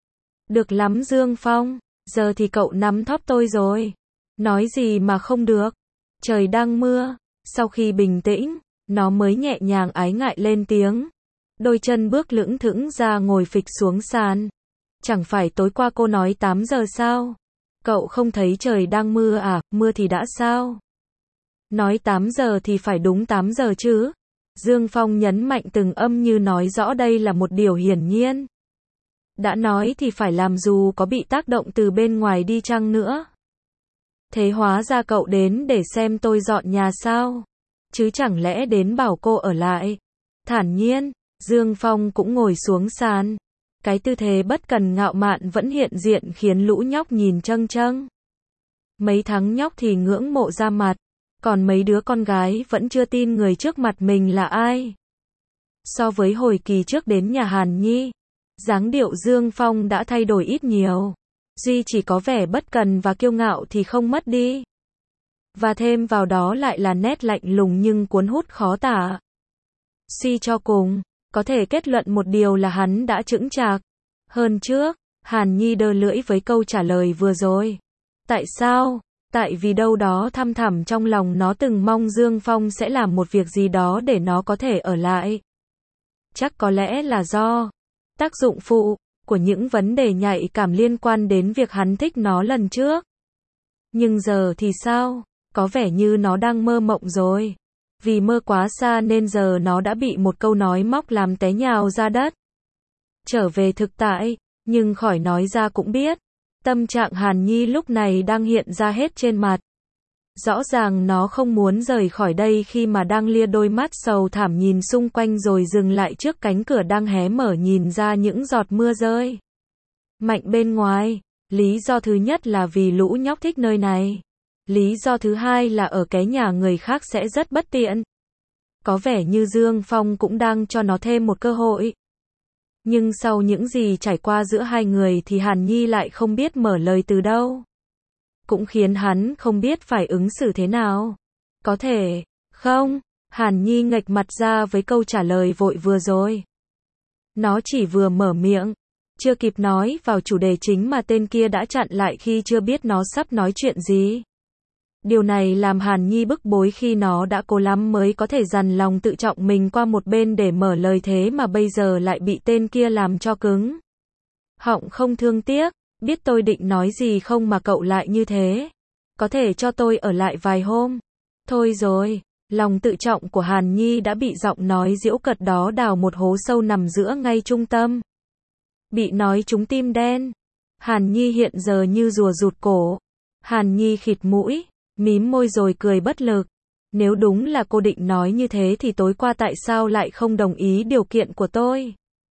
Được lắm Dương Phong, giờ thì cậu nắm thóp tôi rồi. Nói gì mà không được. Trời đang mưa. Sau khi bình tĩnh, nó mới nhẹ nhàng ái ngại lên tiếng. Đôi chân bước lững thững ra ngồi phịch xuống sàn. Chẳng phải tối qua cô nói tám giờ sao? Cậu không thấy trời đang mưa à, mưa thì đã sao? Nói tám giờ thì phải đúng tám giờ chứ. Dương Phong nhấn mạnh từng âm như nói rõ đây là một điều hiển nhiên. Đã nói thì phải làm dù có bị tác động từ bên ngoài đi chăng nữa. Thế hóa ra cậu đến để xem tôi dọn nhà sao? Chứ chẳng lẽ đến bảo cô ở lại? Thản nhiên, Dương Phong cũng ngồi xuống sàn. Cái tư thế bất cần ngạo mạn vẫn hiện diện khiến lũ nhóc nhìn châng châng. Mấy thằng nhóc thì ngưỡng mộ ra mặt. Còn mấy đứa con gái vẫn chưa tin người trước mặt mình là ai. So với hồi kỳ trước đến nhà Hàn Nhi, dáng điệu Dương Phong đã thay đổi ít nhiều. Duy chỉ có vẻ bất cần và kiêu ngạo thì không mất đi. Và thêm vào đó lại là nét lạnh lùng nhưng cuốn hút khó tả. Suy cho cùng, có thể kết luận một điều là hắn đã chững chạc hơn trước. Hàn Nhi đơ lưỡi với câu trả lời vừa rồi. Tại sao? Tại vì đâu đó thăm thẳm trong lòng nó từng mong Dương Phong sẽ làm một việc gì đó để nó có thể ở lại. Chắc có lẽ là do tác dụng phụ của những vấn đề nhạy cảm liên quan đến việc hắn thích nó lần trước. Nhưng giờ thì sao? Có vẻ như nó đang mơ mộng rồi. Vì mơ quá xa nên giờ nó đã bị một câu nói móc làm té nhào ra đất. Trở về thực tại, nhưng khỏi nói ra cũng biết. Tâm trạng Hàn Nhi lúc này đang hiện ra hết trên mặt. Rõ ràng nó không muốn rời khỏi đây khi mà đang lia đôi mắt sầu thảm nhìn xung quanh rồi dừng lại trước cánh cửa đang hé mở nhìn ra những giọt mưa rơi mạnh bên ngoài. Lý do thứ nhất là vì lũ nhóc thích nơi này. Lý do thứ hai là ở cái nhà người khác sẽ rất bất tiện. Có vẻ như Dương Phong cũng đang cho nó thêm một cơ hội. Nhưng sau những gì trải qua giữa hai người thì Hàn Nhi lại không biết mở lời từ đâu. Cũng khiến hắn không biết phải ứng xử thế nào. Có thể, không? Hàn Nhi nghệch mặt ra với câu trả lời vội vừa rồi. Nó chỉ vừa mở miệng, chưa kịp nói vào chủ đề chính mà tên kia đã chặn lại khi chưa biết nó sắp nói chuyện gì. Điều này làm Hàn Nhi bức bối khi nó đã cố lắm mới có thể dằn lòng tự trọng mình qua một bên để mở lời thế mà bây giờ lại bị tên kia làm cho cứng họng không thương tiếc. Biết tôi định nói gì không mà cậu lại như thế? Có thể cho tôi ở lại vài hôm. Thôi rồi, lòng tự trọng của Hàn Nhi đã bị giọng nói giễu cợt đó đào một hố sâu nằm giữa ngay trung tâm. Bị nói trúng tim đen. Hàn Nhi hiện giờ như rùa rụt cổ. Hàn Nhi khịt mũi, mím môi rồi cười bất lực. Nếu đúng là cô định nói như thế thì tối qua tại sao lại không đồng ý điều kiện của tôi?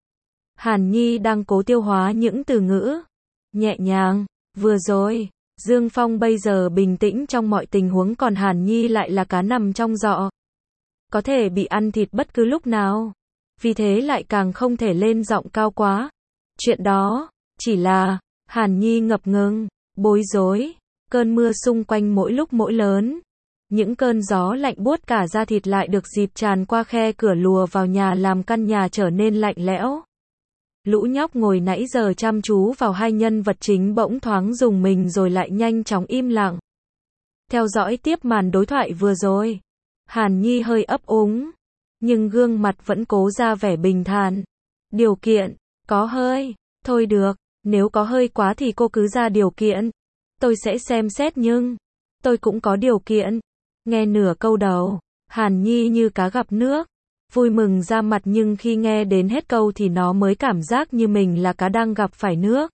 Hàn Nhi đang cố tiêu hóa những từ ngữ. Nhẹ nhàng, vừa rồi, Dương Phong bây giờ bình tĩnh trong mọi tình huống còn Hàn Nhi lại là cá nằm trong giọ. Có thể bị ăn thịt bất cứ lúc nào. Vì thế lại càng không thể lên giọng cao quá. Chuyện đó, chỉ là, Hàn Nhi ngập ngừng, bối rối, cơn mưa xung quanh mỗi lúc mỗi lớn. Những cơn gió lạnh buốt cả da thịt lại được dịp tràn qua khe cửa lùa vào nhà làm căn nhà trở nên lạnh lẽo. Lũ nhóc ngồi nãy giờ chăm chú vào hai nhân vật chính bỗng thoáng rùng mình rồi lại nhanh chóng im lặng. Theo dõi tiếp màn đối thoại vừa rồi. Hàn Nhi hơi ấp úng, nhưng gương mặt vẫn cố ra vẻ bình thản. Điều kiện, có hơi, thôi được, nếu có hơi quá thì cô cứ ra điều kiện. Tôi sẽ xem xét nhưng, tôi cũng có điều kiện. Nghe nửa câu đầu, Hàn Nhi như cá gặp nước, vui mừng ra mặt nhưng khi nghe đến hết câu thì nó mới cảm giác như mình là cá đang gặp phải nước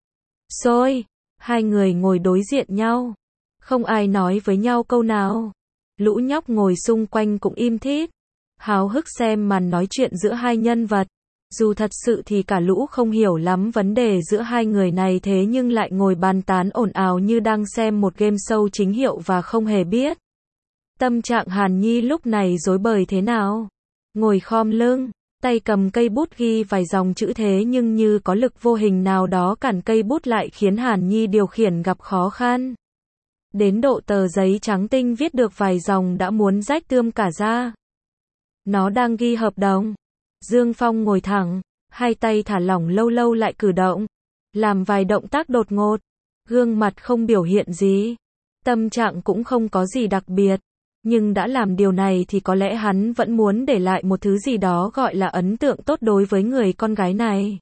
sôi. Hai người ngồi đối diện nhau, không ai nói với nhau câu nào. Lũ nhóc ngồi xung quanh cũng im thít, háo hức xem màn nói chuyện giữa hai nhân vật. Dù thật sự thì cả lũ không hiểu lắm vấn đề giữa hai người này thế nhưng lại ngồi bàn tán ồn ào như đang xem một game show chính hiệu và không hề biết tâm trạng Hàn Nhi lúc này rối bời thế nào. Ngồi khom lưng, tay cầm cây bút ghi vài dòng chữ thế nhưng như có lực vô hình nào đó cản cây bút lại khiến Hàn Nhi điều khiển gặp khó khăn. Đến độ tờ giấy trắng tinh viết được vài dòng đã muốn rách tươm cả ra. Nó đang ghi hợp đồng. Dương Phong ngồi thẳng, hai tay thả lỏng lâu lâu lại cử động, làm vài động tác đột ngột, gương mặt không biểu hiện gì, tâm trạng cũng không có gì đặc biệt, nhưng đã làm điều này thì có lẽ hắn vẫn muốn để lại một thứ gì đó gọi là ấn tượng tốt đối với người con gái này.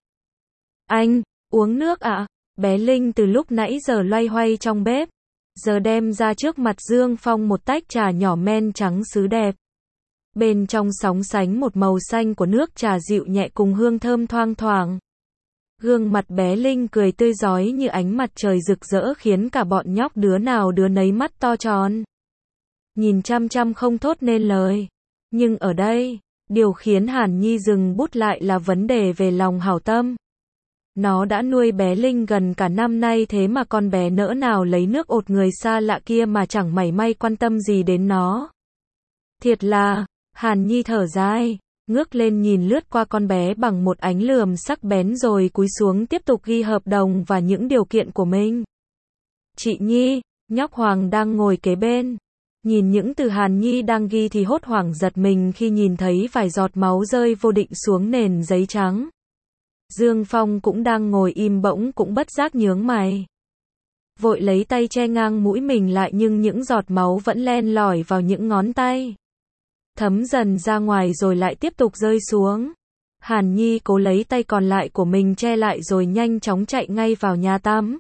Anh, uống nước ạ? À? Bé Linh từ lúc nãy giờ loay hoay trong bếp, giờ đem ra trước mặt Dương Phong một tách trà nhỏ men trắng sứ đẹp. Bên trong sóng sánh một màu xanh của nước trà dịu nhẹ cùng hương thơm thoang thoảng. Gương mặt bé Linh cười tươi rói như ánh mặt trời rực rỡ khiến cả bọn nhóc đứa nào đứa nấy mắt to tròn. Nhìn chăm chăm không thốt nên lời. Nhưng ở đây, điều khiến Hàn Nhi dừng bút lại là vấn đề về lòng hảo tâm. Nó đã nuôi bé Linh gần cả năm nay thế mà con bé nỡ nào lấy nước ột người xa lạ kia mà chẳng mảy may quan tâm gì đến nó. Thiệt là, Hàn Nhi thở dài, ngước lên nhìn lướt qua con bé bằng một ánh lườm sắc bén rồi cúi xuống tiếp tục ghi hợp đồng và những điều kiện của mình. Chị Nhi, nhóc Hoàng đang ngồi kế bên. Nhìn những từ Hàn Nhi đang ghi thì hốt hoảng giật mình khi nhìn thấy vài giọt máu rơi vô định xuống nền giấy trắng. Dương Phong cũng đang ngồi im bỗng cũng bất giác nhướng mày. Vội lấy tay che ngang mũi mình lại nhưng những giọt máu vẫn len lỏi vào những ngón tay. Thấm dần ra ngoài rồi lại tiếp tục rơi xuống. Hàn Nhi cố lấy tay còn lại của mình che lại rồi nhanh chóng chạy ngay vào nhà tắm.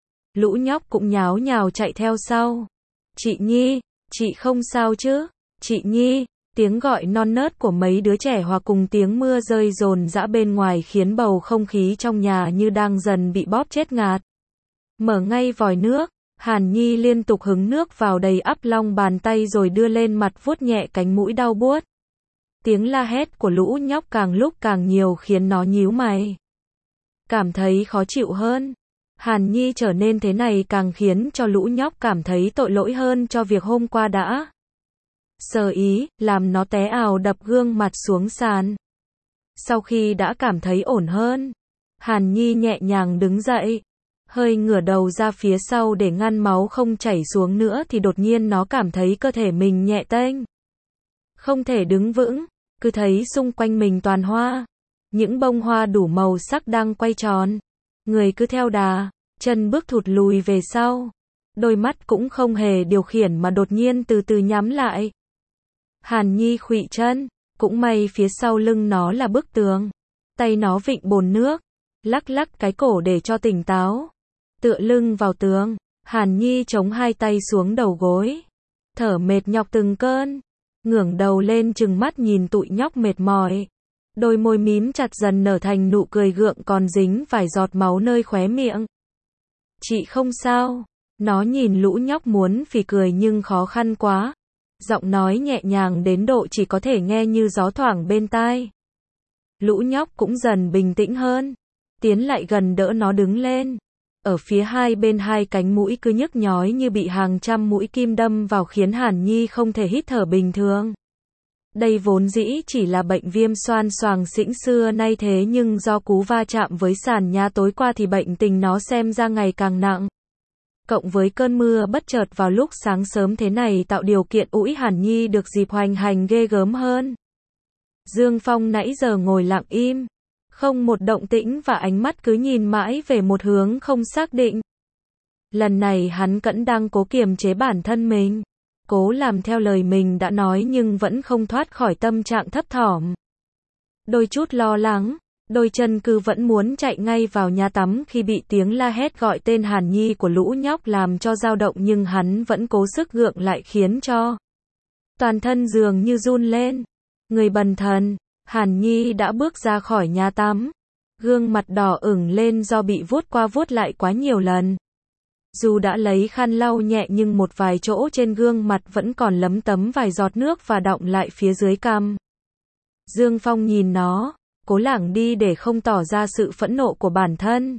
Lũ nhóc cũng nháo nhào chạy theo sau. Chị Nhi, chị không sao chứ? Chị Nhi, tiếng gọi non nớt của mấy đứa trẻ hòa cùng tiếng mưa rơi dồn dã bên ngoài khiến bầu không khí trong nhà như đang dần bị bóp chết ngạt. Mở ngay vòi nước, Hàn Nhi liên tục hứng nước vào đầy ắp long bàn tay rồi đưa lên mặt vuốt nhẹ cánh mũi đau buốt. Tiếng la hét của lũ nhóc càng lúc càng nhiều khiến nó nhíu mày. Cảm thấy khó chịu hơn. Hàn Nhi trở nên thế này càng khiến cho lũ nhóc cảm thấy tội lỗi hơn cho việc hôm qua đã sơ ý, làm nó té ào đập gương mặt xuống sàn. Sau khi đã cảm thấy ổn hơn, Hàn Nhi nhẹ nhàng đứng dậy, hơi ngửa đầu ra phía sau để ngăn máu không chảy xuống nữa thì đột nhiên nó cảm thấy cơ thể mình nhẹ tênh. Không thể đứng vững, cứ thấy xung quanh mình toàn hoa. Những bông hoa đủ màu sắc đang quay tròn. Người cứ theo đà, chân bước thụt lùi về sau. Đôi mắt cũng không hề điều khiển mà đột nhiên từ từ nhắm lại. Hàn Nhi khuỵu chân, cũng may phía sau lưng nó là bức tường. Tay nó vịn bồn nước, lắc lắc cái cổ để cho tỉnh táo. Tựa lưng vào tường, Hàn Nhi chống hai tay xuống đầu gối. Thở mệt nhọc từng cơn. Ngẩng đầu lên trừng mắt nhìn tụi nhóc mệt mỏi. Đôi môi mím chặt dần nở thành nụ cười gượng còn dính vài giọt máu nơi khóe miệng. Chị không sao. Nó nhìn lũ nhóc muốn phì cười nhưng khó khăn quá. Giọng nói nhẹ nhàng đến độ chỉ có thể nghe như gió thoảng bên tai. Lũ nhóc cũng dần bình tĩnh hơn. Tiến lại gần đỡ nó đứng lên. Ở phía hai bên hai cánh mũi cứ nhức nhói như bị hàng trăm mũi kim đâm vào khiến Hàn Nhi không thể hít thở bình thường. Đây vốn dĩ chỉ là bệnh viêm xoang xoàng xĩnh xưa nay thế nhưng do cú va chạm với sàn nhà tối qua thì bệnh tình nó xem ra ngày càng nặng. Cộng với cơn mưa bất chợt vào lúc sáng sớm thế này tạo điều kiện ủi Hàn Nhi được dịp hoành hành ghê gớm hơn. Dương Phong nãy giờ ngồi lặng im, Không một động tĩnh và ánh mắt cứ nhìn mãi về một hướng không xác định. Lần này hắn cẫn đang cố kiềm chế bản thân mình. Cố làm theo lời mình đã nói nhưng vẫn không thoát khỏi tâm trạng thấp thỏm. Đôi chút lo lắng, đôi chân cứ vẫn muốn chạy ngay vào nhà tắm khi bị tiếng la hét gọi tên Hàn Nhi của lũ nhóc làm cho dao động nhưng hắn vẫn cố sức gượng lại khiến cho toàn thân dường như run lên. Người bần thần, Hàn Nhi đã bước ra khỏi nhà tắm. Gương mặt đỏ ửng lên do bị vuốt qua vuốt lại quá nhiều lần. Dù đã lấy khăn lau nhẹ nhưng một vài chỗ trên gương mặt vẫn còn lấm tấm vài giọt nước và đọng lại phía dưới cằm. Dương Phong nhìn nó, cố lảng đi để không tỏ ra sự phẫn nộ của bản thân.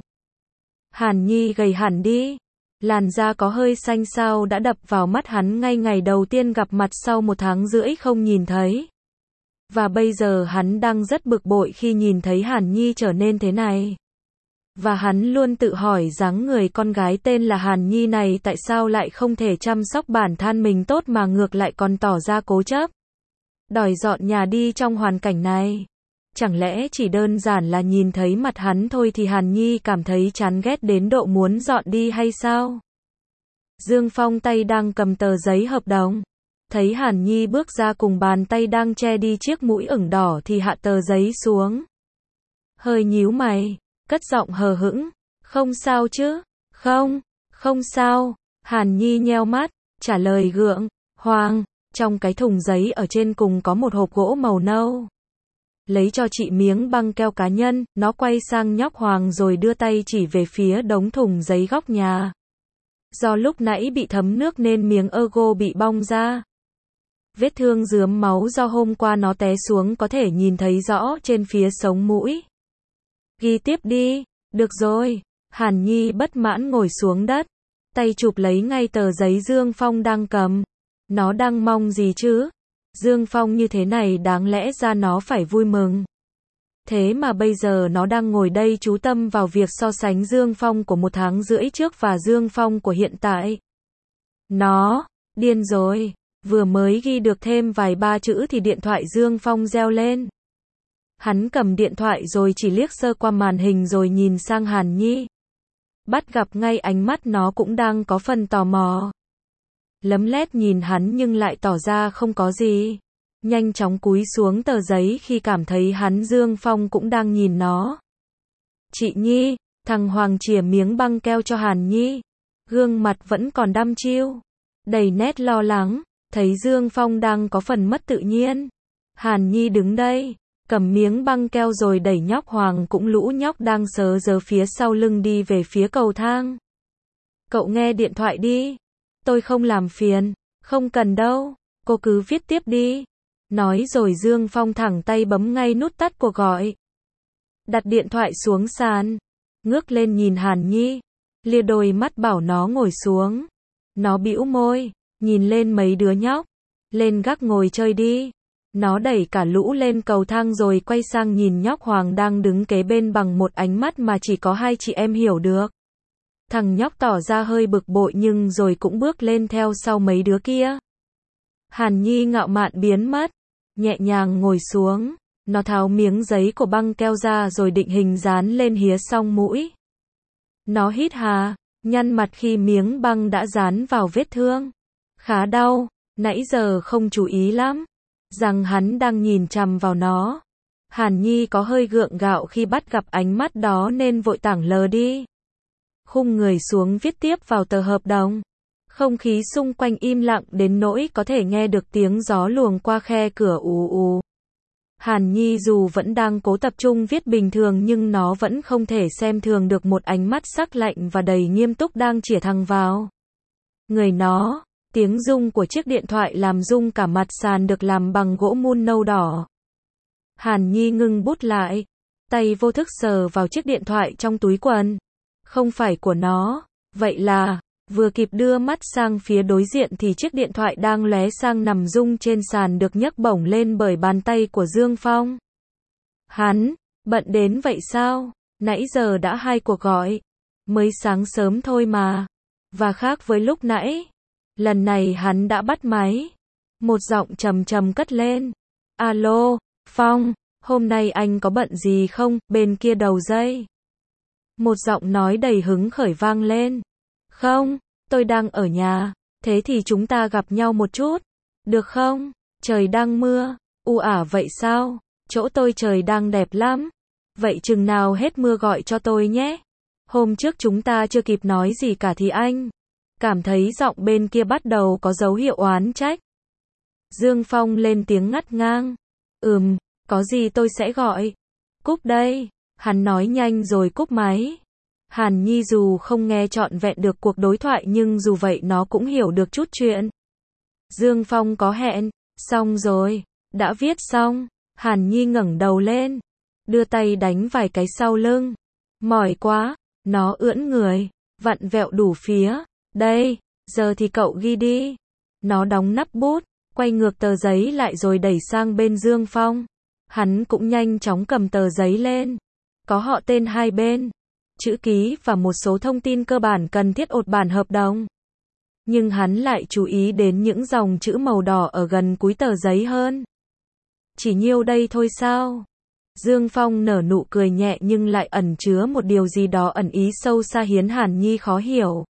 Hàn Nhi gầy hẳn đi. Làn da có hơi xanh xao đã đập vào mắt hắn ngay ngày đầu tiên gặp mặt sau một tháng rưỡi không nhìn thấy. Và bây giờ hắn đang rất bực bội khi nhìn thấy Hàn Nhi trở nên thế này. Và hắn luôn tự hỏi dáng người con gái tên là Hàn Nhi này tại sao lại không thể chăm sóc bản thân mình tốt mà ngược lại còn tỏ ra cố chấp. Đòi dọn nhà đi trong hoàn cảnh này. Chẳng lẽ chỉ đơn giản là nhìn thấy mặt hắn thôi thì Hàn Nhi cảm thấy chán ghét đến độ muốn dọn đi hay sao? Dương Phong tay đang cầm tờ giấy hợp đồng. Thấy Hàn Nhi bước ra cùng bàn tay đang che đi chiếc mũi ửng đỏ thì hạ tờ giấy xuống. Hơi nhíu mày, cất giọng hờ hững. Không sao chứ? Không, không sao. Hàn Nhi nheo mắt, trả lời gượng. Hoàng, trong cái thùng giấy ở trên cùng có một hộp gỗ màu nâu. Lấy cho chị miếng băng keo cá nhân, nó quay sang nhóc Hoàng rồi đưa tay chỉ về phía đống thùng giấy góc nhà. Do lúc nãy bị thấm nước nên miếng ergo bị bong ra. Vết thương rướm máu do hôm qua nó té xuống có thể nhìn thấy rõ trên phía sống mũi. Ghi tiếp đi, được rồi. Hàn Nhi bất mãn ngồi xuống đất, tay chụp lấy ngay tờ giấy Dương Phong đang cầm. Nó đang mong gì chứ? Dương Phong như thế này đáng lẽ ra nó phải vui mừng. Thế mà bây giờ nó đang ngồi đây chú tâm vào việc so sánh Dương Phong của một tháng rưỡi trước và Dương Phong của hiện tại. Nó, điên rồi, vừa mới ghi được thêm vài ba chữ thì điện thoại Dương Phong reo lên. Hắn cầm điện thoại rồi chỉ liếc sơ qua màn hình rồi nhìn sang Hàn Nhi. Bắt gặp ngay ánh mắt nó cũng đang có phần tò mò. Lấm lét nhìn hắn nhưng lại tỏ ra không có gì. Nhanh chóng cúi xuống tờ giấy khi cảm thấy hắn Dương Phong cũng đang nhìn nó. Chị Nhi, thằng Hoàng chìa miếng băng keo cho Hàn Nhi. Gương mặt vẫn còn đăm chiêu, đầy nét lo lắng, thấy Dương Phong đang có phần mất tự nhiên. Hàn Nhi đứng đây, cầm miếng băng keo rồi đẩy nhóc Hoàng cũng lũ nhóc đang sớ rớ phía sau lưng đi về phía cầu thang. Cậu nghe điện thoại đi. Tôi không làm phiền. Không cần đâu. Cô cứ viết tiếp đi. Nói rồi Dương Phong thẳng tay bấm ngay nút tắt cuộc gọi. Đặt điện thoại xuống sàn. Ngước lên nhìn Hàn Nhi. Lia đôi mắt bảo nó ngồi xuống. Nó bĩu môi. Nhìn lên mấy đứa nhóc. Lên gác ngồi chơi đi. Nó đẩy cả lũ lên cầu thang rồi quay sang nhìn nhóc Hoàng đang đứng kế bên bằng một ánh mắt mà chỉ có hai chị em hiểu được. Thằng nhóc tỏ ra hơi bực bội nhưng rồi cũng bước lên theo sau mấy đứa kia. Hàn Nhi ngạo mạn biến mất, nhẹ nhàng ngồi xuống, nó tháo miếng giấy của băng keo ra rồi định hình dán lên hía song mũi. Nó hít hà, nhăn mặt khi miếng băng đã dán vào vết thương. Khá đau, nãy giờ không chú ý lắm, rằng hắn đang nhìn chằm vào nó. Hàn Nhi có hơi gượng gạo khi bắt gặp ánh mắt đó nên vội tảng lờ đi. Khum người xuống viết tiếp vào tờ hợp đồng. Không khí xung quanh im lặng đến nỗi có thể nghe được tiếng gió luồng qua khe cửa ù ù. Hàn Nhi dù vẫn đang cố tập trung viết bình thường nhưng nó vẫn không thể xem thường được một ánh mắt sắc lạnh và đầy nghiêm túc đang chĩa thẳng vào người nó. Tiếng rung của chiếc điện thoại làm rung cả mặt sàn được làm bằng gỗ mun nâu đỏ. Hàn Nhi ngưng bút lại, tay vô thức sờ vào chiếc điện thoại trong túi quần. Không phải của nó, vậy là, vừa kịp đưa mắt sang phía đối diện thì chiếc điện thoại đang lóe sang nằm rung trên sàn được nhấc bổng lên bởi bàn tay của Dương Phong. Hắn, bận đến vậy sao? Nãy giờ đã hai cuộc gọi. Mới sáng sớm thôi mà. Và khác với lúc nãy, lần này hắn đã bắt máy. Một giọng trầm trầm cất lên. Alo, Phong, Hôm nay anh có bận gì không? Bên kia đầu dây. Một giọng nói đầy hứng khởi vang lên. Không, tôi đang ở nhà. Thế thì chúng ta gặp nhau một chút. Được không? Trời đang mưa. U ả vậy sao? Chỗ tôi trời đang đẹp lắm. Vậy chừng nào hết mưa gọi cho tôi nhé. Hôm trước chúng ta chưa kịp nói gì cả thì anh cảm thấy giọng bên kia bắt đầu có dấu hiệu oán trách. Dương Phong lên tiếng ngắt ngang. Ừm, có gì tôi sẽ gọi. Cúp đây. Hắn nói nhanh rồi cúp máy. Hàn Nhi dù không nghe trọn vẹn được cuộc đối thoại nhưng dù vậy nó cũng hiểu được chút chuyện. Dương Phong có hẹn. Xong rồi. Đã viết xong. Hàn Nhi ngẩng đầu lên. Đưa tay đánh vài cái sau lưng. Mỏi quá. Nó ưỡn người. Vặn vẹo đủ phía. Đây. Giờ thì cậu ghi đi. Nó đóng nắp bút. Quay ngược tờ giấy lại rồi đẩy sang bên Dương Phong. Hắn cũng nhanh chóng cầm tờ giấy lên. Có họ tên hai bên, chữ ký và một số thông tin cơ bản cần thiết ột bản hợp đồng. Nhưng hắn lại chú ý đến những dòng chữ màu đỏ ở gần cuối tờ giấy hơn. Chỉ nhiêu đây thôi sao? Dương Phong nở nụ cười nhẹ nhưng lại ẩn chứa một điều gì đó ẩn ý sâu xa khiến Hàn Nhi khó hiểu.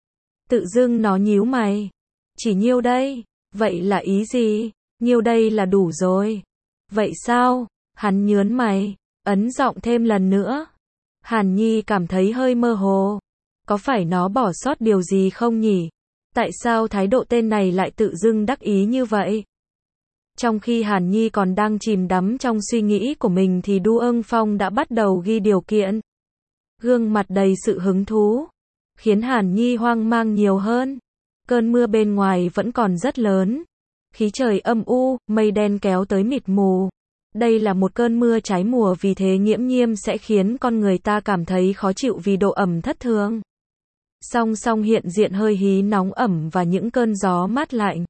Tự dưng nó nhíu mày. Chỉ nhiêu đây? Vậy là ý gì? Nhiêu đây là đủ rồi. Vậy sao? Hắn nhớn mày, ấn giọng thêm lần nữa. Hàn Nhi cảm thấy hơi mơ hồ. Có phải nó bỏ sót điều gì không nhỉ? Tại sao thái độ tên này lại tự dưng đắc ý như vậy? Trong khi Hàn Nhi còn đang chìm đắm trong suy nghĩ của mình thì Du Ưng Phong đã bắt đầu ghi điều kiện. Gương mặt đầy sự hứng thú, khiến Hàn Nhi hoang mang nhiều hơn. Cơn mưa bên ngoài vẫn còn rất lớn. Khí trời âm u, mây đen kéo tới mịt mù. Đây là một cơn mưa trái mùa vì thế nghiễm nhiên sẽ khiến con người ta cảm thấy khó chịu vì độ ẩm thất thường. Song song hiện diện hơi hí nóng ẩm và những cơn gió mát lạnh.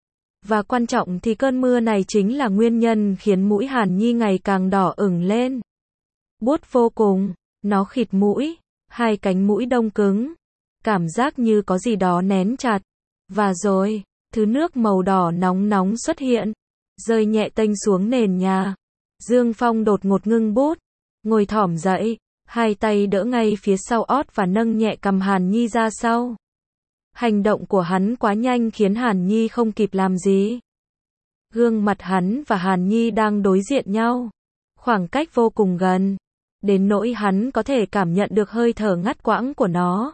Và quan trọng thì cơn mưa này chính là nguyên nhân khiến mũi Hàn Nhi ngày càng đỏ ửng lên. Buốt vô cùng, nó khịt mũi, hai cánh mũi đông cứng. Cảm giác như có gì đó nén chặt. Và rồi, thứ nước màu đỏ nóng nóng xuất hiện, rơi nhẹ tênh xuống nền nhà. Dương Phong đột ngột ngưng bút, ngồi thõm dậy, hai tay đỡ ngay phía sau ót và nâng nhẹ cằm Hàn Nhi ra sau. Hành động của hắn quá nhanh khiến Hàn Nhi không kịp làm gì. Gương mặt hắn và Hàn Nhi đang đối diện nhau, khoảng cách vô cùng gần, đến nỗi hắn có thể cảm nhận được hơi thở ngắt quãng của nó.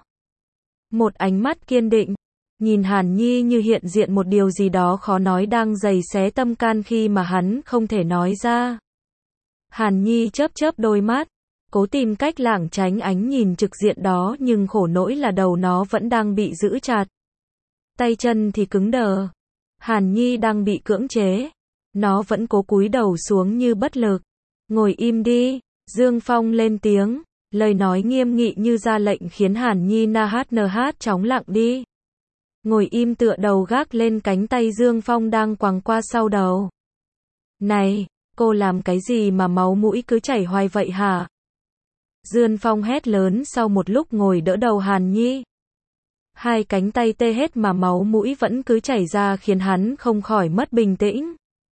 Một ánh mắt kiên định, nhìn Hàn Nhi như hiện diện một điều gì đó khó nói đang giày xé tâm can khi mà hắn không thể nói ra. Hàn Nhi chớp chớp đôi mắt, cố tìm cách lảng tránh ánh nhìn trực diện đó nhưng khổ nỗi là đầu nó vẫn đang bị giữ chặt. Tay chân thì cứng đờ. Hàn Nhi đang bị cưỡng chế. Nó vẫn cố cúi đầu xuống như bất lực. Ngồi im đi, Dương Phong lên tiếng. Lời nói nghiêm nghị như ra lệnh khiến Hàn Nhi na hát nờ hát chóng lặng đi. Ngồi im tựa đầu gác lên cánh tay Dương Phong đang quàng qua sau đầu. Này, cô làm cái gì mà máu mũi cứ chảy hoài vậy hả? Dương Phong hét lớn sau một lúc ngồi đỡ đầu Hàn Nhi. Hai cánh tay tê hết mà máu mũi vẫn cứ chảy ra khiến hắn không khỏi mất bình tĩnh.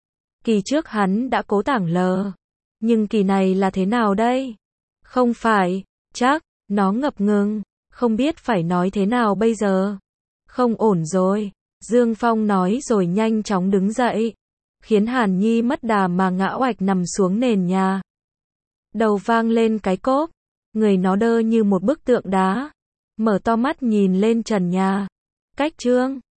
Kỳ trước hắn đã cố tảng lờ. Nhưng kỳ này là thế nào đây? Không phải, chắc, nó ngập ngừng, không biết phải nói thế nào bây giờ. Không ổn rồi, Dương Phong nói rồi nhanh chóng đứng dậy, khiến Hàn Nhi mất đà mà ngã oạch nằm xuống nền nhà. Đầu vang lên cái cốp, người nó đơ như một bức tượng đá, mở to mắt nhìn lên trần nhà. Cách trương,